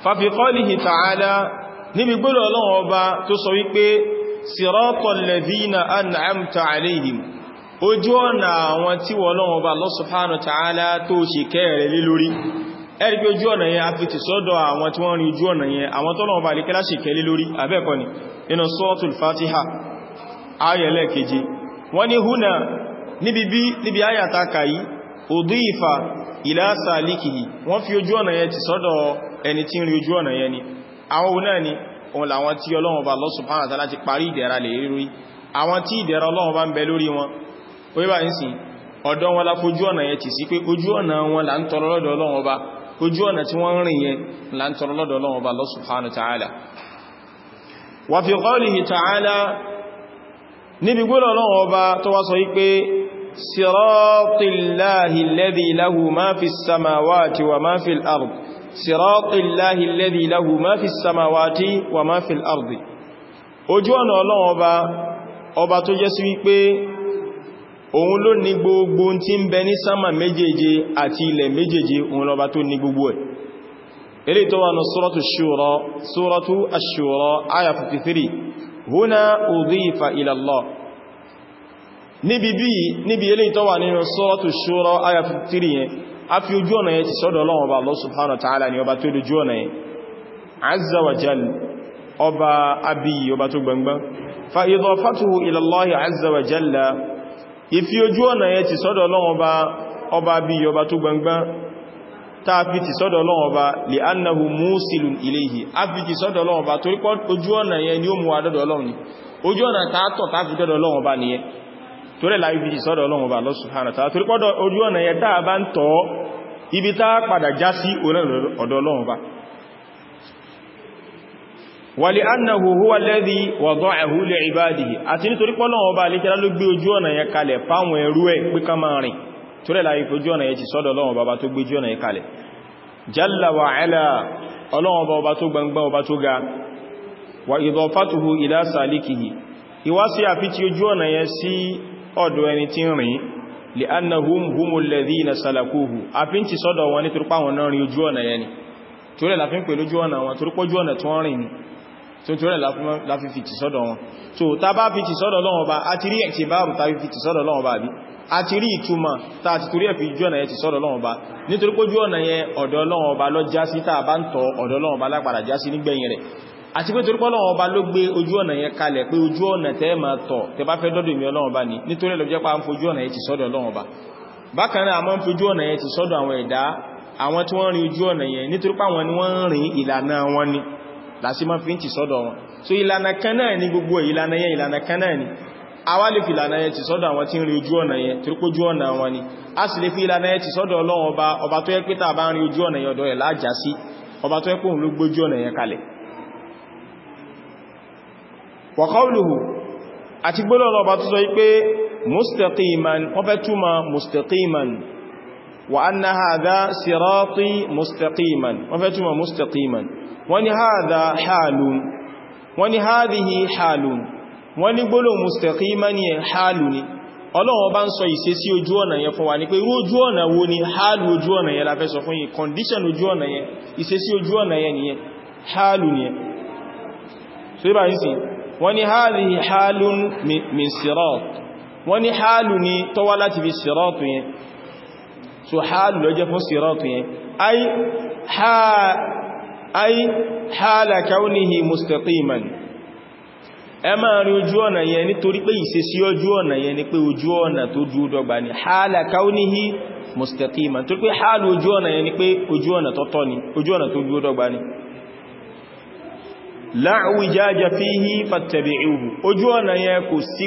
fa fi qawlihi ta'ala níbi gbọ́lọ̀ Ọlọ́run ọba tó sọ wípé siratal ladhina an'amta alayhim ojú ọ̀nà àwọn tí Ọlọ́run ọba Allah subhanahu wa ta'ala tó ṣe kẹ́rẹ̀ lé lórí ẹ̀rí pé ojú ọ̀nà yẹn a fi ti sọ́dọ̀ àwọn tí wọ́n rí ojú ọ̀nà yẹn àwọn tọ́lọ́run ọba alékẹ́lá ṣe kẹ́ lé lórí abẹ́ẹ̀kọ́ ni nínú suratul Fatiha ayẹ̀lẹ́ keje wọ́n ní húnà níbi ayàta kàyí udifa ila salikihi wọ́n fi ojú ọ̀nà yẹn ti sọ́dọ̀ ẹni tí ń rí ojú ọ̀nà yẹn ni àwọn òun náà ni òun làwọn tí Ọlọ́run Ọba Allah subhanahu wa ta'ala ti parí ìdẹ̀ra lè rí àwọn tí ìdẹ̀ra Ọlọ́run bá ń bẹ lórí wọn orí bá ń sìn ọ̀dọ̀ wọn la fojú ọ̀nà yẹn ti sí pé ojú ọ̀nà wọn là ń tọrọ lọ́dọ̀ Ọlọ́run Ọba ojú ọ̀nà tí wọ́n rìn yẹn là ń tọrọ lọ́dọ̀ Ọlọ́run Ọba Allah subhanahu wa ta'ala wa fi qawlihi ta'ala níbi gbọ́dọ̀ Ọlọ́run Ọba tó wá sọ wípé siratillahi alladhi lahu ma fi samawati wa ma fi al-ard siratillahi alladhi lahu ma fi samawati wa ma fi al-ard ojú ọ̀nà Ọlọ́run Ọba tó jẹ́ sí wípé òun ló ní gbogbo tí ń bẹ ní sánmà méjèèje àti ilẹ̀ méjèèje òun lọba tó ní gbogbo ẹ̀ eléyìí tó wà ní suratu ash-shura aya 53 huna udhifa ila Allah níbi eléyìí tó wà nínú suratu ash-shura aya 53 yẹn a fi ojú ọ̀nà yẹn ti sọ́dọ̀ Ọlọ́run Ọba Allah subhanahu wa ta'ala ni ọba tó lójú ọ̀nà yẹn azza wa jal ọba abiyi ọba tó gbangban fa idafatuhu ila Allah azza wa jalla ìfi ojú ọ̀nà yẹn ti sọ́dọ̀ Ọlọ́run ọba bí ọba tó gbangban táa fi ti sọ́dọ̀ Ọlọ́run ọba li annahu musilun ilayhi a fi ti sọ́dọ̀ Ọlọ́run ọba torí pé ojú ọ̀nà yẹn ni ó mú wa dọ́dọ̀ Ọlọ́run ni ojú ọ̀nà tààtọ̀ tàà fi dọ́dọ̀ Ọlọ́run ọba nìyẹn torí láì fi ti sọ́dọ̀ Ọlọ́run ọba Allah subhanahu wa ta'ala torí pé ojú ọ̀nà yẹn táà bá ń tọ́ ibi táà padà já sí ọ̀dọ̀ Ọlọ́run ọba ولأنه هو الذي وضعه لعباده àti nítorí pé Ọlọ́run Ọba àlékẹ́lá ló gbé ojú ọ̀nà yẹn kalẹ̀ fáwọn ẹrú ẹ̀ pé ká máa rìn torí láì fojú ọ̀nà yẹn ti sọ́dọ̀ Ọlọ́run Ọba tó gbé ojú ọ̀nà yẹn kalẹ̀ jalla wa ala Ọlọ́run Ọba tó gbangba ọba tó ga wa idafatuhu ila salikihi ìwá sí àfi ti ojú ọ̀nà yẹn sí ọ̀dọ̀ ẹni tí ń rìn li'annahum humul ladhina salakuhu àfi ti sọ́dọ̀ wọn nítorí pé àwọn náà rìn ojú ọ̀nà yẹn ni torí láfi ń pè lójú ọ̀nà wọn torí pé ojú ọ̀nà tó ń rìn ni tó rẹ̀ láfi fi ti sọ́dọ̀ wọn so ta bá fi ti sọ́dọ̀ Ọlọ́run Ọba a ti rí ẹ̀tìbáàrù ta fi ti sọ́dọ̀ Ọlọ́run Ọba bí a ti rí ìtumọ̀ ta ti torí ẹ̀fì ojú ọ̀nà yẹn ti sọ́dọ̀ Ọlọ́run Ọba nítorí pé ojú ọ̀nà yẹn ọ̀dọ̀ Ọlọ́run Ọba lọ já sí tàà bá ń tọ̀ ọ̀dọ̀ Ọlọ́run Ọba lápadà já sí nígbẹ̀yìn rẹ̀ àti pé torí pé Ọlọ́run Ọba ló gbé ojú ọ̀nà yẹn kalẹ̀ pé ojú ọ̀nà tẹ́ máa tọ̀ tẹ́ bá fẹ́ dọ́dọ̀ mi Ọlọ́run Ọba ní nítorí lọ jẹ́ pé a ń fojú ọ̀nà yẹn ti sọ́dọ̀ Ọlọ́run Ọba bákan náà a máa ń fojú ọ̀nà yẹn ti sọ́dọ̀ àwọn ẹ̀dá àwọn tí wọ́n rin ojú ọ̀nà yẹn nítorí pé àwọn ni wọ́n rin ìlànà wọn ni lásí máa fi ń ti sọ́dọ̀ wọn so ìlànà kan náà ni gbogbo ìlànà yẹn ìlànà kan náà ni a wá lè fi ìlànà yẹn ti sọ́dọ̀ àwọn tí ń rí ojú ọ̀nà yẹn torí pé ojú ọ̀nà wọn ni a sì lè fi ìlànà yẹn ti sọ́dọ̀ Ọlọ́run ọba tó yẹ pé tá bá ń rí ojú ọ̀nà yẹn ọ̀dọ̀ rẹ̀ láàjá sí ọba tó yẹ pé òun ló gbójú ọ̀nà yẹn kalẹ̀ wa qawluhu àti gbọ́dọ̀ ọba tó sọ pé mustaqiman wọ́n fẹ́ túmọ̀ mustaqiman wa anna hadha sirati mustaqiman wọ́n fẹ́ túmọ̀ mustaqiman wọ́n ní hadha halun wọ́n ní hadhihi halun wọ́n ní gbólóhùn mustaqiman ni halu ni Ọlọ́run bá ń sọ ìṣesí ojú ọ̀nà yẹn fún wa ní pé irú ojú ọ̀nà wo ni halu ojú ọ̀nà yẹn la fẹ́ sọ fún yín condition ojú ọ̀nà yẹn ìṣesí ojú ọ̀nà yẹn nìyẹn halu ni so ibà yìí sí wọ́n ní hadhihi halun min sirat wọ́n ní halu ni tó wá láti fi sirat yẹn so halu ló jẹ́ fún sirat yẹn ay hala kaunihi mustaqiman ẹ máa rí ojú ọ̀nà yẹn nítorí pé ìṣesí ojú ọ̀nà yẹn ni pé ojú ọ̀nà tó dúró dọ́gba ni hala kaunihi mustaqiman tó pé halu ojú ọ̀nà yẹn ni pé ojú ọ̀nà tó tọ́ ni ojú ọ̀nà tó dúró dọ́gba ni la wijaja fihi fattabi'uhu ojú ọ̀nà yẹn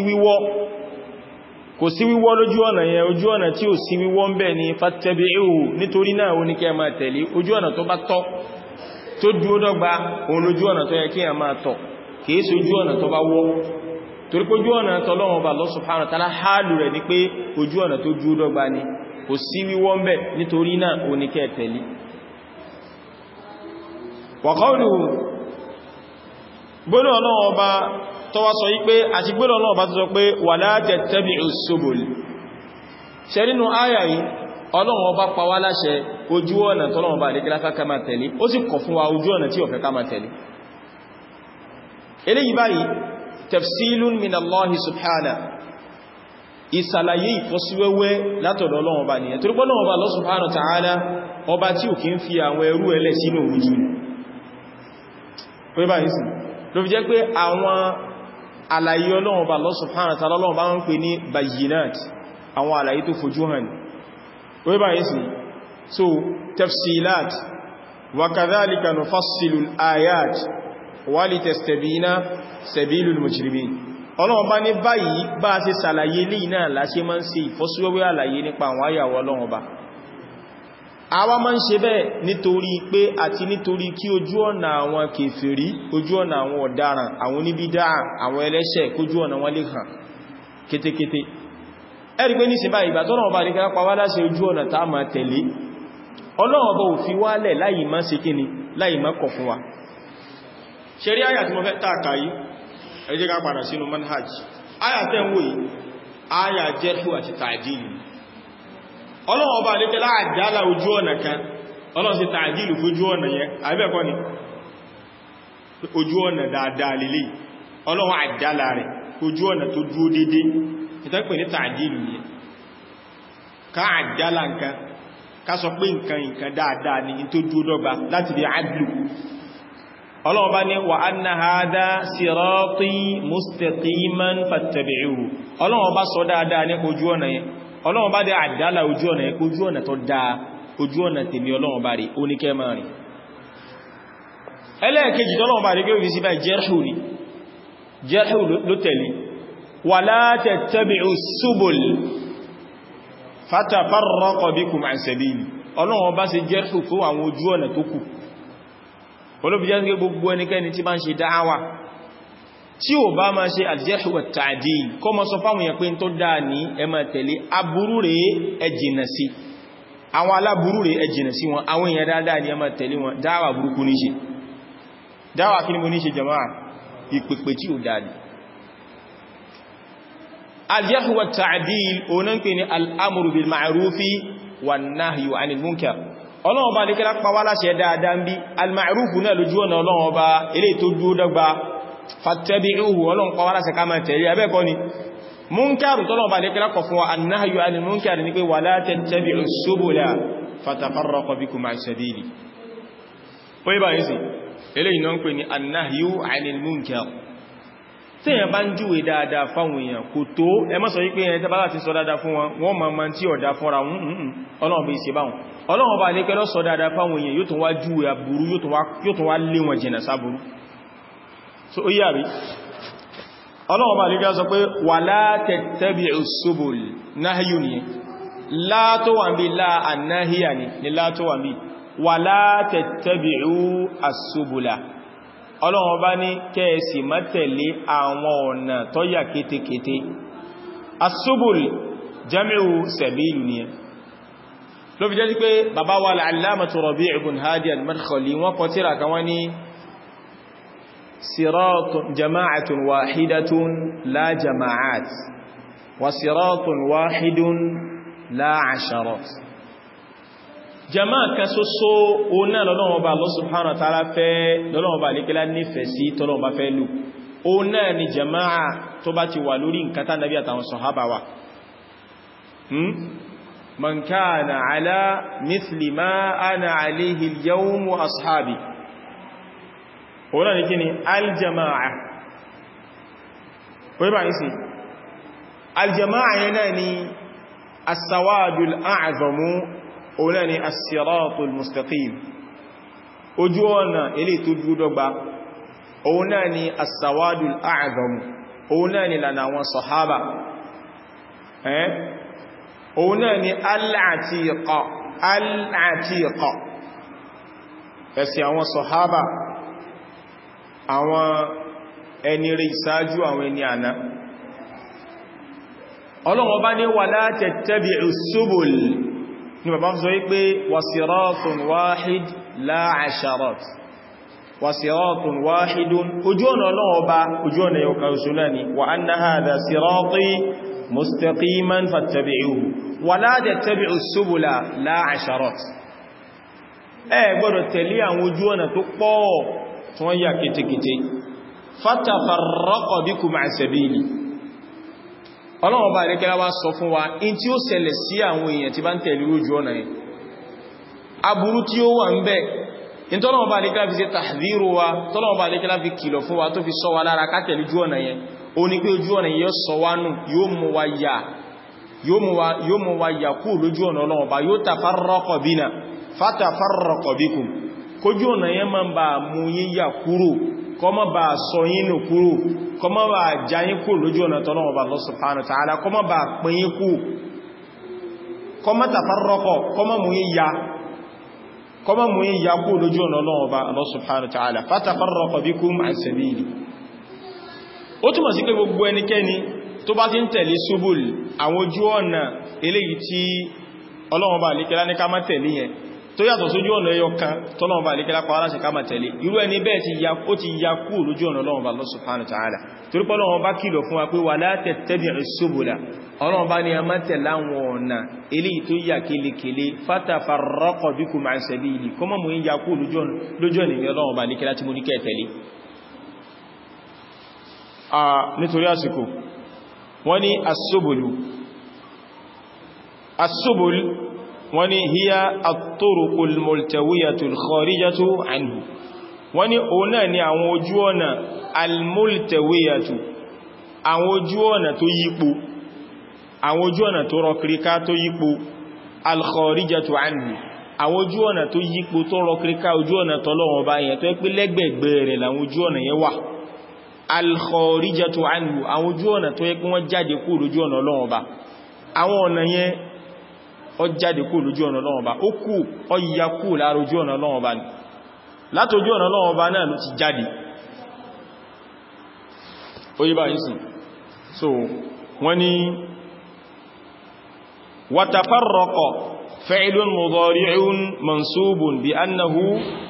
kò sí wíwọ́ lójú ọ̀nà yẹn ojú ọ̀nà tí ò sí wíwọ́ ń bẹ ni fattabi'uhu nítorí náà ó ní kẹ́ máa tẹ̀lé ojú ọ̀nà tó bá tọ́ tó dúró dọ́gba òun lójú ọ̀nà tó yẹ kí a máa tọ̀ kìí sí ojú ọ̀nà tó bá wọ́ torí pé ojú ọ̀nà tọ́lọ́run bá Allah subhanahu wa ta'ala hálù rẹ̀ ní pé ojú ọ̀nà tó dúró dọ́gba ni kò sí wíwọ́ ń bẹ nítorí náà ó ní kẹ́ tẹ̀lé wa qawluhu gbọ́nà Ọlọ́run ọba tó wá sọ yí pé àti gbọ́nà Ọlọ́run ọba tó sọ pé wala tattabi'us subul ṣe nínú áyà yìí Ọlọ́run ọba pa wá láṣẹ ojú ọ̀nà tọ́lọ́run ọba àdékẹ́lá fẹ́ ká máa tẹ̀lé ó sì kọ̀ fún wa ojú ọ̀nà tí ó fẹ́ ká máa tẹ̀lé. Eléyìí báyìí tafsilun min Allah subhanahu ìsàlàyé ìfọ́síwẹ́wẹ́ látọ̀dọ̀ Ọlọ́run ọba nìyẹn torí pé Ọlọ́run ọba Allah subhanahu wa ta'ala ọba tí ò kí ń fi àwọn ẹrú ẹlẹ́ sínú ojú pé báyìí sí ló fi jẹ́ pé àwọn àlàyé Ọlọ́run ọba Allah subhanahu wa ta'ala Ọlọ́run bá ń pè ní bayyinat àwọn àlàyé tó fojú hàn pé báyìí sí so tafsilat wa kadhalika nufassilu al-ayat wa litastabina sabilul mujrimin Ọlọ́run bá ní báyìí bá ṣe ṣàlàyé lè náà láṣẹ máa ń ṣe ìfọ́síwẹ́wẹ́ àlàyé nípa àwọn àyàwó Ọlọ́run ọba àwa máa ń ṣe bẹ́ẹ̀ nítorí pé àti nítorí kí ojú ọ̀nà àwọn kèfèrí ojú ọ̀nà àwọn ọ̀daràn àwọn oníbídà àwọn ẹlẹ́ṣẹ̀ kójú ọ̀nà wọn lè hàn kétékété ẹ̀rí pé nísìn báyìí ìgbà tọ́lọ́run bá ní ká pa wá láṣẹ ojú ọ̀nà tá máa tẹ̀lé Ọlọ́run bá ò fi wálẹ̀ láì má ṣe kíni láì má kọ̀ fún wa ṣe rí àyà tí mo fẹ́ tààkà yìí ẹ jẹ́ ká padà sínú manhaj àyà tẹ́ ń wò yìí àyà jarhu àti ta'dil Ọlọ́run ọba àlékẹ́ láàdálà ojú ọ̀nà kan Ọlọ́run sí ta'dil fójú ọ̀nà yẹn àbẹ́ẹ̀kọ́ ni ojú ọ̀nà dáadáa lélẹ̀ Ọlọ́run àdálà rẹ̀ ojú ọ̀nà tó dúó dédé ìtàpẹ̀ ní ta'dil yẹn ká àdálà nǹkan ká sọ pé nǹkan dáadáa ni tó dúó dọ́gba láti di adlu Ọlọ́run bá ní wa anna hadha sirati mustaqiman fattabi'uhu Ọlọ́run bá sọ dáadáa ní ojú ọ̀nà yẹn Ọlọ́run bá dé àdálà ojú ọ̀nà yẹn ojú ọ̀nà tó dáa ojú ọ̀nà tèmi Ọlọ́run bá rí oníkẹ́ máa rìn ẹlẹ́ẹ̀kejì tọ́lọ́run bá rí kí ó fi sí bá jarhu ló tẹ̀lé wala tattabi'u subul fatafarraqa bikum an sabili Ọlọ́run bá ṣe jarhu fún àwọn ojú ọ̀nà tó kù olóbìjẹ́ ní gbogbo ẹnikẹ́ni tí bá ń ṣe dáhàwà tí ó bá máa ṣe al-jarh wa at-ta'dil kọ́ mọ́ sọ fáwọn èèyàn pé tó dáa ní ẹ máa tẹ̀lé aburú rẹ̀ ẹ jìnà sí àwọn aláburú rẹ̀ ẹ jìnà sí wọn àwọn èèyàn dáadáa ní ẹ máa tẹ̀lé wọn dáwà burúkú ní ṣe dáwà kí ni mo ní ṣe jama'a ìpèpè tí ó dáa ní al-jarh wa at-ta'dil onan pè ní al-amru bil ma'rufi wan nahyu 'anil munkar Ọlọ́run bá lékẹ́lá pa wá láṣẹ dáadáa ń bí al-ma'rufu náà lójú ọ̀nà Ọlọ́run bá ilé tó dúó dọ́gba fattabi'uhu Ọlọ́run pa wá láṣẹ ká máa tẹ̀lé abẹ́ẹ̀kọ́ ni múnkàrù tọ́lọ́run bá lékẹ́lá kọ̀ fún wa an-nahyu 'anil munkar ní pé wala tattabi'u subula fatafarraqa bikum 'an sabili ó yí bá yí sí ilé iná ń pè ní an-nahyu 'anil munkar tí èyàn bá ń júwe dáadáa fáwọn èèyàn kò tó ẹ má sọ wípé ẹni tẹ́bá láti sọ dáadáa fún wọn ma ma tí ọ̀dá fúnra Ọlọ́run bí ìṣẹ́ báwọn Ọlọ́run bá ní kẹ́lọ́ sọ dáadáa fáwọn èèyàn yóò tún wá júwe aburú yóò tún wá lé wọn jìnà sáburú so ó yàrí Ọlọ́run bá ní kẹ́lọ́ sọ pé wala tattabi'u subul nahyu ni la tó wà bí la annahiya ni la tó wà bí wala tattabi'u as-subula Ọlọ́run bá ní kẹ́ẹ̀sì má tẹ̀lé àwọn ọ̀nà tó yà kétékété as-subul jami'u sabilu ni ló fi jẹ́ sí pé bàbá wa al-allamatu Rabi' ibn Hadi al-Madkhali wọ́n kọ tírà kan wọ́n ní siratun jama'atun wahidatun la jama'at wa siratun wahidun la asharat jama'a kan ṣoṣo ọ̀nà lọ́lọ́wọ́ bá Allah subhanahu wa ta'ala fẹ́ lọ́lọ́wọ́ bá lékẹ́lá nífẹ̀ẹ́ sí tọ́lọ́wọ́ bá fẹ́ lò ọ̀nà ni jama'a tó bá ti wà lórí nǹkan tá nàbí àtàwọn sàhábà wa man kana ala mithli ma ana alayhi al-yawm wa ashabi ọ̀nà ni kíni al-jama'a wọ́n bá yìí sí al-jama'a yana ni as-sawadul a'zamu ọ̀nà ni as-siratul mustaqim ojú ọ̀nà ilé tó dúró dọ́gba ọ̀nà ni as-sawadul a'zam ọ̀nà ni lànà àwọn sàhábà ọ̀nà ni al-atiqa ẹ̀sìn àwọn sàhábà àwọn ẹni rí ìsáájú àwọn ẹni àná Ọlọ́run bá ní wala tattabi'u subul ní bàbá sọ wípé wasiratun wahid la asharat wasiratun wahidun ojú ọ̀nà Ọlọ́run ọba ojú ọ̀nà yóò kàrùsù náà ni wa anna hadha sirati mustaqiman fattabi'uhu wala tattabi'u subula la asharat ẹ gbọ́dọ̀ tẹ̀lé àwọn ojú ọ̀nà tó pọ̀ tí wọ́n yà kétékété fatafarraqa bikum an sabili Ọlọ́run bá ìrẹ́kẹ́lá wá sọ fún wa in tí ó ṣẹlẹ̀ sí àwọn èèyàn tí bá ń tẹ̀lé ojú ọ̀nà yẹn aburú tí ó wà ń bẹ in tọ́lọ́run bá ìrẹ́kẹ́lá fi ṣe tahdhiru wa tọ́lọ́run bá ìrẹ́kẹ́lá fi kìlọ̀ fún wa tó fi sọ wa lára ká tẹ̀lé ojú ọ̀nà yẹn ó ní pé ojú ọ̀nà yẹn sọ wá nù yóò mú wa yà kú lójú ọ̀nà Ọlọ́run bá yóò tafarraqa bina fatafarraqa bikum kójú ọ̀nà yẹn máa ń bá mú yín yà kúrò kọmọ bá sọ yín nù kúrò kọmọ bá já yín kú lójú ọ̀nà tọ́lọ́run bá Allah subhanahu wa ta'ala kọmọ bá pín yín kú kọmọ tafarraqa kọmọ mú yín yà kú lójú ọ̀nà Ọlọ́run bá Allah subhanahu wa ta'ala fatafarraqa bikum an sabili ó túnmọ̀ sí pé gbogbo ẹnikẹ́ni tó bá ti ń tẹ̀lé subul àwọn ojú ọ̀nà eléyìí tí Ọlọ́run bá lékẹ́lá ní ká má tẹ̀lé yẹn tó yàtọ̀ sójú ọ̀nà ẹyọ kan tọ́lọ́run bá lékẹ́lá pa aláṣẹ ká má tẹ̀lé irú ẹni bẹ́ẹ̀ ti ya kú lójú ọ̀nà Ọlọ́run bá Allah subhanahu wa ta'ala torí pé Ọlọ́run bá kìlọ̀ fún wa pé wala tattabi'us subula Ọlọ́run bá ní a má tẹ̀lé àwọn ọ̀nà eléyìí tó yà kélekèlé fatafarraqa bikum an sabili kọ́mọ̀ mú ya kú lójú ọ̀nà Ọlọ́run bá lékẹ́lá tí mo ní kẹ́ tẹ̀lé nítorí àsìkò wọ́n ní as-subul wọ́n ní hiya at-turuqul multawiyatul kharijatu anhu wọ́n ní òun náà ni àwọn ojú ọ̀nà al-multawiyatu àwọn ojú ọ̀nà tó yípo àwọn ojú ọ̀nà tó rọkìríká tó yípo al-kharijatu anhu àwọn ojú ọ̀nà tó yípo tó rọkìríká ojú ọ̀nà tọ́lọ́wọ́ bá yẹn tó ẹ́ pé lẹ́gbẹ̀ẹ́gbẹ̀ rẹ̀ làwọn ojú ọ̀nà yẹn wà al-kharijatu anhu àwọn ojú ọ̀nà tó yẹ kí wọ́n jáde kú lójú ọ̀nà Ọlọ́run Ọba àwọn ọ̀nà yẹn ó jáde kú lójú ọ̀nà Ọlọ́run Ọba ó kú ó yà kú lára ojú ọ̀nà Ọlọ́run Ọba láti ojú ọ̀nà Ọlọ́run Ọba náà ló ti jáde ó yí bá yìí sí so wọ́n ni wa tafarraqa fi'lun mudari'un mansubun bi annahu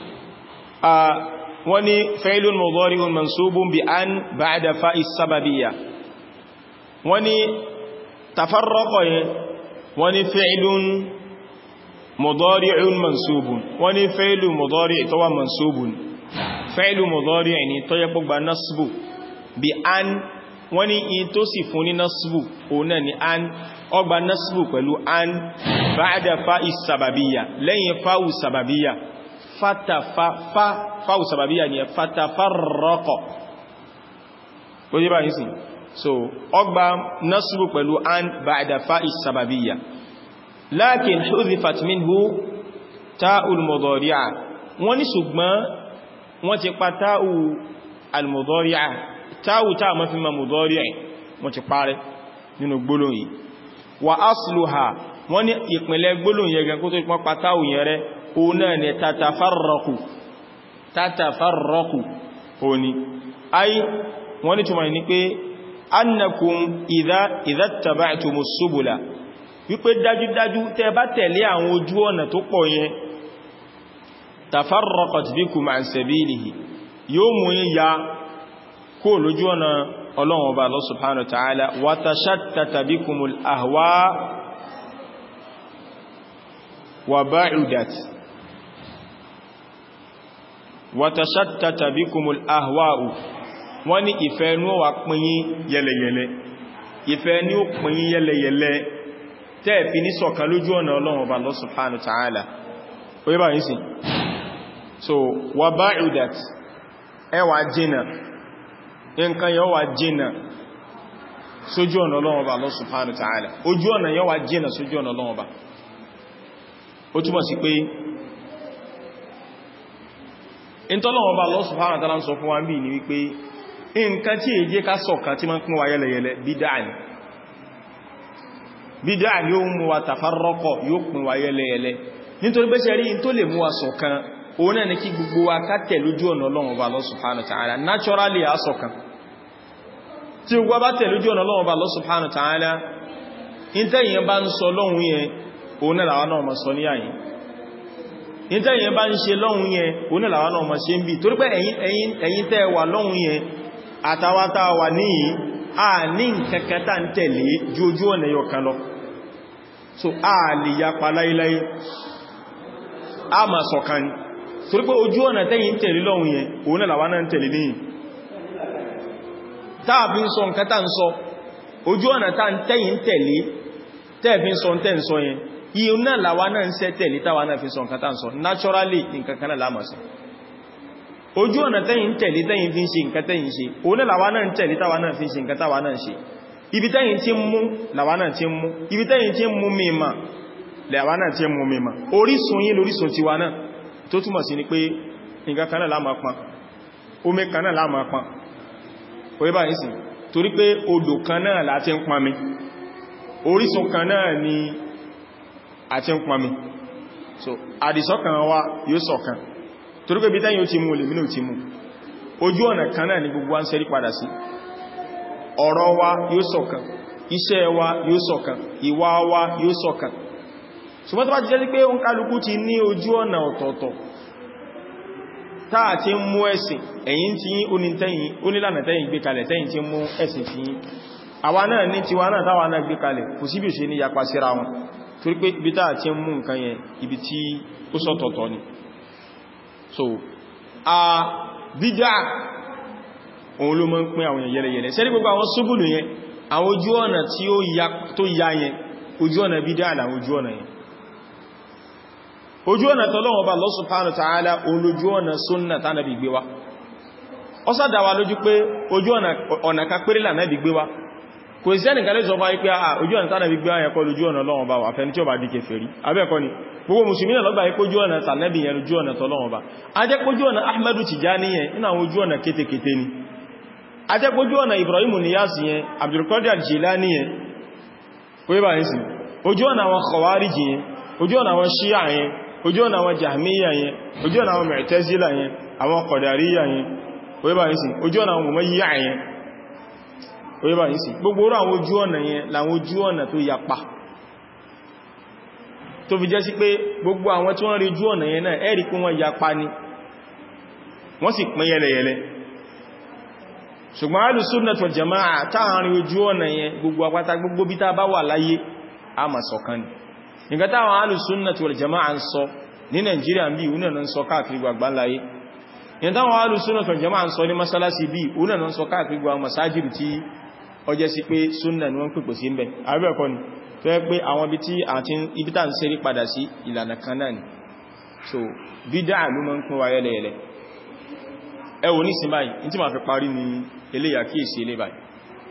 wọ́n ní fi'lun mudari'un mansubun bi an ba'da fa'i sababiyya wọ́n ní tafarraqa yẹn wọ́n ní fi'lun mudari'un mansubun wọ́n ní fi'lun mudari' tó wà mansubun fi'lu mudari' ni tó yẹ kó gba nasbu bi an wọ́n ní in tó sì fún ní nasbu òun náà ni an ó gba nasbu pẹ̀lú an ba'da fa'i sababiyya lẹ́yìn fa'u sababiyya fáwù sàbàbíyà ni fatafarraqa ó yí bá yìí sí so ọgbà nasbu pẹ̀lú an ba'da fa'i sàbàbíyà lakin hudhifat minhu ta'ul mudari'a wọ́n ní ṣùgbọ́n wọ́n ti pa ta'u al-mudari'a ta'u ta ma fi ma mudari'a wọ́n ti parẹ́ nínú gbólóhùn yìí wa asluha wọ́n ní ìpìnlẹ̀ gbólóhùn yẹ gan kó tó pa ta'u yẹn rẹ̀ ona ni tatafarraku oni ai wọ́n ní túnmà ní pé annakum idha taba'tumus subula wípé dájúdájú tẹ́ bá tẹ̀lé àwọn ojú ọ̀nà tó pọ̀ yẹn tafarraqat bikum an sabilihi yóò mú ya kó lójú ọ̀nà Ọlọ́run Ọba Allah subhanahu wa ta'ala wa tashattata bikumul ahwa wa ba'udat wàtàṣàtàtà bikumul ahwa'u wọ́n ní ìfẹ́ inú wà pínyín yẹlẹyẹlẹ ìfẹ́ ní ó pínyín yẹlẹyẹlẹ tẹ́ẹ̀fì ní ṣọ̀kan lójú ọ̀nà Ọlọ́run Ọba Allah subhanahu wa ta'ala ó yíba yìí sí so wà ba'udat ẹwà jìnà nǹkan yọ wà jìnà sójú ọ̀nà Ọlọ́run Ọba Allah subhanahu wa ta'ala ojú ọ̀nà yọ wà jìnà sójú ọ̀nà Ọlọ́run Ọba ó túmọ̀ sí pé ìntọ́lọ́wọ́ bá Allah subhanahu wa ta'ala ń sọ fún wa ń bí ní wípé nǹkan tí èjé ká ṣọ̀kan tí ma ń pín wa yẹlẹyẹlẹ bídá ni ó mú wa tafarraqa yóò pín wa yẹlẹyẹlẹ nítorí bẹ́ ṣe rí tó lè mú wa ṣọ̀kan òun náà ní kí gbogbo wa ká tẹ̀ lójú ọ̀nà Ọlọ́run bá Allah subhanahu wa ta'ala naturally a ṣọ̀kan tí ó gbá bá tẹ̀ lójú ọ̀nà Ọlọ́run bá Allah subhanahu wa ta'ala ìtẹ́yìn bá ń sọ lọ́hun yẹn òun náà làwọn náà ma sọ ní àyín ìtẹ́yìn bá ń ṣe lọ́hun yẹn òun náà làwọn náà ma ṣe ń bí torí pé ẹ̀yin tẹ́ wà lọ́hun yẹn àtàwátà wà níyìn a ní nkẹkẹta ń tẹ̀lé ju ojú ọ̀nà yọkan lọ so a lè yapa láíláí a máa ṣọ̀kan ni torí pé ojú ọ̀nà tẹ́yìn tẹ̀lé lọ́hun yẹn òun náà làwa náà ń tẹ̀lé níyìn táàbí ń sọ nǹkan tá ń sọ ojú ọ̀nà tá ń tẹ́yìn tẹ̀lé tẹ́ẹ̀fí ń sọ tẹ́ ń sọ yẹn iye náà làwa náà ń ṣe tẹ̀lé táwa náà fi sọ nǹkan tá ń sọ naturally nǹkan kan náà láàmà sọ ojú ọ̀nà tẹ́yìn tẹ̀lé tẹ́yìn fi ń ṣe nǹkan tẹ́yìn ṣe òun náà làwa náà ń tẹ̀lé táwa náà fi ń ṣe nǹkan táwa náà ṣe ibi tẹ́yìn tí ń mú làwa náà tí ń mú ibi tẹ́yìn tí ń mú mímọ̀ làwa náà tí ń mú mímọ̀ orísun yín lórísun tiwa náà tó túmọ̀ sí ni pé nǹkan kan náà láàmà pọn omi kan náà láàmà pọn orí báyìí sí torí pé odò kan náà láti ń pọn mi orísun kan náà ni a ti ń pọn mi so àdìsọ́kàn wa yóò ṣọ̀kan torí pé bí tẹ́yìn ó ti mú olè mínú ti mú ojú ọ̀nà kan náà ni gbogbo wa ń ṣẹ́rí padà sí ọ̀rọ̀ wa yóò ṣọ̀kan iṣẹ́ wa yóò ṣọ̀kan ìwà wa yóò ṣọ̀kan ṣùgbọ́n tó bá ti jẹ́ sí pé ó ń kálukú ti ní ojú ọ̀nà ọ̀tọ̀ọ̀tọ̀ táà tí ń mú ẹ̀sìn ẹ̀yin tí onílànà tẹ́yìn gbé kalẹ̀ tẹ́yìn tí ń mú ẹ̀sìn tí àwa náà ní tiwa náà táwa náà gbé kalẹ̀ kò sí bí ò ṣe ní yapa síra wọn torí pé ibi táà tí ń mú nǹkan yẹn ibi tí ó sọ́tọ̀ọ̀tọ̀ ni so a bídá òun ló mọ́ ń pín àwọn yẹlẹyẹlẹ sẹ́rí gbogbo àwọn súbùlù yẹn àwọn ojú ọ̀nà tó ya yẹn ojú ọ̀nà bídá àwọn ojú ọ̀nà yẹn ojú ọ̀nà tọ́lọ́wọ́ bá Allah subhanahu wa ta'ala olójú ọ̀nà súnnà tánàbí gbé wá ó sádàwà lójú pé ojú ọ̀nà ká péré lànàbí gbé wá kò sí ẹnìkan lè sọ fún ayé pé ojú ọ̀nà tánàbí gbé wá yẹn kọ́ lójú ọ̀nà Ọlọ́run bá wà fẹ́ni tí ó bá di kèfèrí abẹ́ẹ̀kọ́ ni gbogbo mùsùlùmí náà lọ́gbà ipójú ọ̀nà tànàbí yẹn lójú ọ̀nà tọ́lọ́run bá ajẹ́pójú ọ̀nà Ahmadu Tijani yẹn nínú àwọn ojú ọ̀nà kétékété ni ajẹ́pójú ọ̀nà Ibrahim Niyas yẹn Abdul Qadir Jilani yẹn kò yẹ bá yẹn sí ojú ọ̀nà àwọn Khawarij yẹn ojú ọ̀nà àwọn Shia yẹn ojú ọ̀nà àwọn Jahmiya yẹn ojú ọ̀nà àwọn Mu'tazila yẹn àwọn Qadariyya yẹn oye bá yìí sí ojú ọ̀nà àwọn Umayyya yẹn oye bá yìí sí gbogbo orú àwọn ojú ọ̀nà yẹn láwọn ojú ọ̀nà tó yapa tó fi jẹ́ sí pé gbogbo àwọn tí wọ́n rí ojú ọ̀nà yẹn náà ẹ́rì pé wọ́n yapa ni wọ́n sì pín yẹlẹyẹlẹ ṣùgbọ́n Ahlus Sunnah wal Jamā'ah táàrin ojú ọ̀nà yẹn gbogbo apáta gbogbo bí tá bá wà láyé a mà ṣọ̀kan ni nǹkan táwọn Ahlus Sunnah wal Jamā'ah ń sọ ní Nàìjíríà bí ìwúnà náà ń sọ káàkiri gbogbo láyé nǹkan táwọn Ahlus Sunnah wal Jamā'ah ń sọ ní mọ́sálásí bí ìwúnà náà ń sọ káàkiri gbogbo masájìrì tí ó jẹ́ sí pé súnnà ni wọ́n pèpè sí ń bẹ àbẹ́ẹ̀kọ́ ni tó yẹ pé àwọn ibi tá ń ṣẹ́rí padà sí ìlànà kan náà ni so bídá ló mọ́ ń pín wa yẹ́lẹ̀yẹ̀lẹ̀ ẹ wò ní sí báyìí ní tí ma fi parí ni eléyà kí èsì ilé báyìí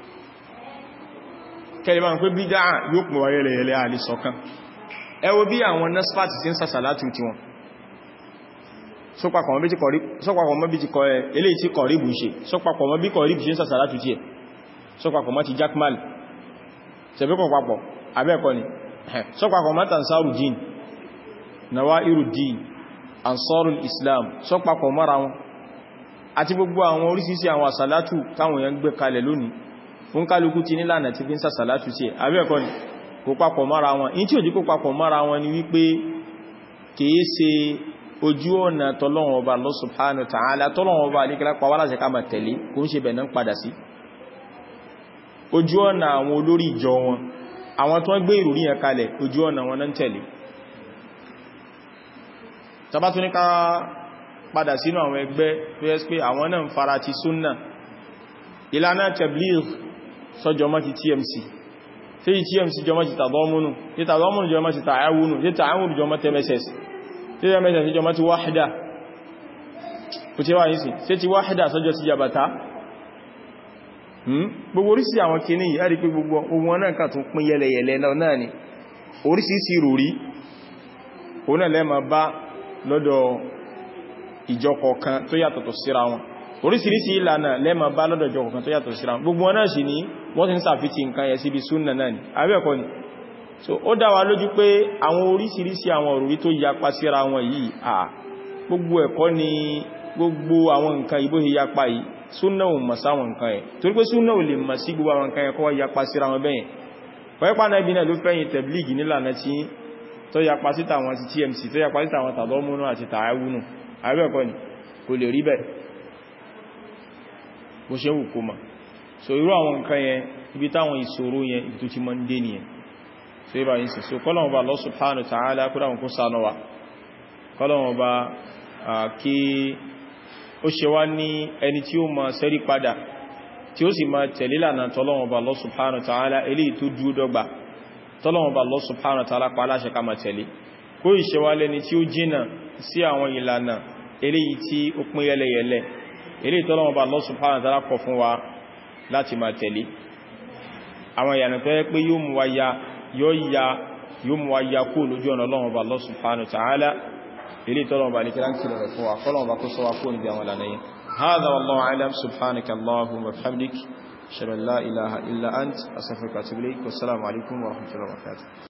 kẹ́lẹ̀ bá ń pé bídá yóò pín wa yẹ́lẹ̀yẹ̀lẹ̀ àlè ṣọ̀kan ẹ wò bí àwọn nasfat sí ń sàṣàlátù tí wọn sọ́pàpọ̀ mọ́ bí ti kọ eléyìí tí kọ̀ríbù ṣe sọ́pàpọ̀ mọ́ bí kọ̀ríbù ṣe ń sàṣàlátù tí ẹ sọ́pàpọ̀ mọ́ ti Jakmal ṣẹ̀bẹ́kọ̀ papọ̀ abẹ́ẹ̀kọ́ ni sọ́pàpọ̀ mọ́ Ansarud-Din Nawairuddin Ansarul Islam sọ́pàpọ̀ mọ́ra wọn àti gbogbo àwọn orísìírísìí àwọn àsàlátù táwọn èèyàn gbé kalẹ̀ lónìí fún kálukú ti nílànà tí fi ń sàṣàlátù tí ẹ abẹ́ẹ̀kọ́ ni kò papọ̀ mọ́ra wọn in tí ò jí kó papọ̀ mọ́ra wọn ni wípé kìí ṣe ojú ọ̀nà tọ́lọ́run ọba Allah subhanahu wa ta'ala tọ́lọ́run ọba alékẹ́lá pa wá láṣẹ ká máa tẹ̀lé kò ń ṣe bẹ̀ náà padà sí ojú ọ̀nà àwọn olórí ìjọ wọn àwọn tó ń gbé ìròrí yẹn kalẹ̀ ojú ọ̀nà wọn náà tẹ̀lé tàbátún ní ká padà sínú àwọn ẹgbẹ́ tó yẹ pé àwọn náà ń fara ti súnnà ìlànà tabligh sọ́jọmọ́ ti TMC tí TMC jọmọ́ ti tàbọ́múnù tí tàbọ́múnù jọmọ́ ti tààwúnù tí tààwúnù jọmọ́ ti MSS tí MSS jọmọ́ ti wáhídà kò tí wá yìí sí tí ti wáhídà sọ́jọ́ ti jabata gbogbo orísí àwọn kìíní yìí ẹ́rí pé gbogbo ohun náà kà tún pín yẹlẹyẹlẹ náà ni orísìírísìí ìròrí òun náà lẹ́mà bá lọ́dọ̀ ìjọ kọ̀ọ̀kan tó yàtọ̀tọ̀ síra wọn orísìírísìí ìlànà lẹ́mà bá lọ́dọ̀ ìjọ kọ̀ọ̀kan tó yàtọ̀ síra wọn gbogbo náà sì ní wọ́n ti ń sàfitì nǹkan yẹ síbi súnnà náà ni àbẹ́ẹ̀kọ́ ni so ó dá wa lójú pé àwọn orísìírísìí àwọn òrùrí tó yapa síra wọn yìí gbogbo ẹ̀kọ́ ni gbogbo àwọn nǹkan ìbò yapa yìí súnnà ò mọ̀ sáwọn nǹkan ẹ̀ torí pé súnnà ò lè mọ̀ sí gbogbo àwọn nǹkan ẹ̀kọ́ yapa síra wọn bẹ́yẹn wọ́n pàá náà bí náà ló fẹ́yìn tẹ̀blígì nílànà tí tó yapa síta àwọn ti TMC tó yapa síta àwọn tàdọ́múnú àti tààwúnù àbẹ́ẹ̀kọ́ ni kò lè rí bẹ́ẹ̀ bó ṣe wù kó mọ̀ so irú àwọn nǹkan yẹn ibi táwọn ìṣòro yẹn ibi tó ti mọ́ ń dé nìyẹn so so yíba yìí sí so kọ́lọ̀wọ̀n bá Allah subhanahu wa ta'ala kúrò àwọn kó sánú wa kọ́lọ̀wọ̀n bá kí ó ṣe wá ní ẹni tí ó máa ṣẹ́rí padà tí ó sì máa tẹ̀lé lànà tọ́lọ̀wọ̀n bá Allah subhanahu wa ta'ala eléyìí tó dúró dọ́gba tọ́lọ̀wọ̀n bá Allah subhanahu wa ta'ala pa aláṣẹ ká máa tẹ̀lé kó ìṣe wá lẹ́ni tí ó jìnà sí àwọn ìlànà eléyìí tí ó pín yẹlẹyẹlẹ eléyìí tọ́lọ̀wọ̀n bá Allah subhanahu wa ta'ala kọ̀ fún wa láti máa tẹ̀lé àwọn ìyànà tó yẹ pé yóò mú wa ya kó lójú ọ̀nà Ọlọ́run bá Allah subhanahu wa ta'ala ilé tọ́lọ́run bá ní kí láńkì lọ fún wa kọ́lọ́run bá kó sọ wa kó níbi àwọn ìlànà yìí hadha wallahu a'lam subhanaka allahumma wa bihamdik ashhadu an la ilaha illa ant astaghfiruka wa atubu ilayk wassalamu alaikum wa rahmatullahi wa barakatuh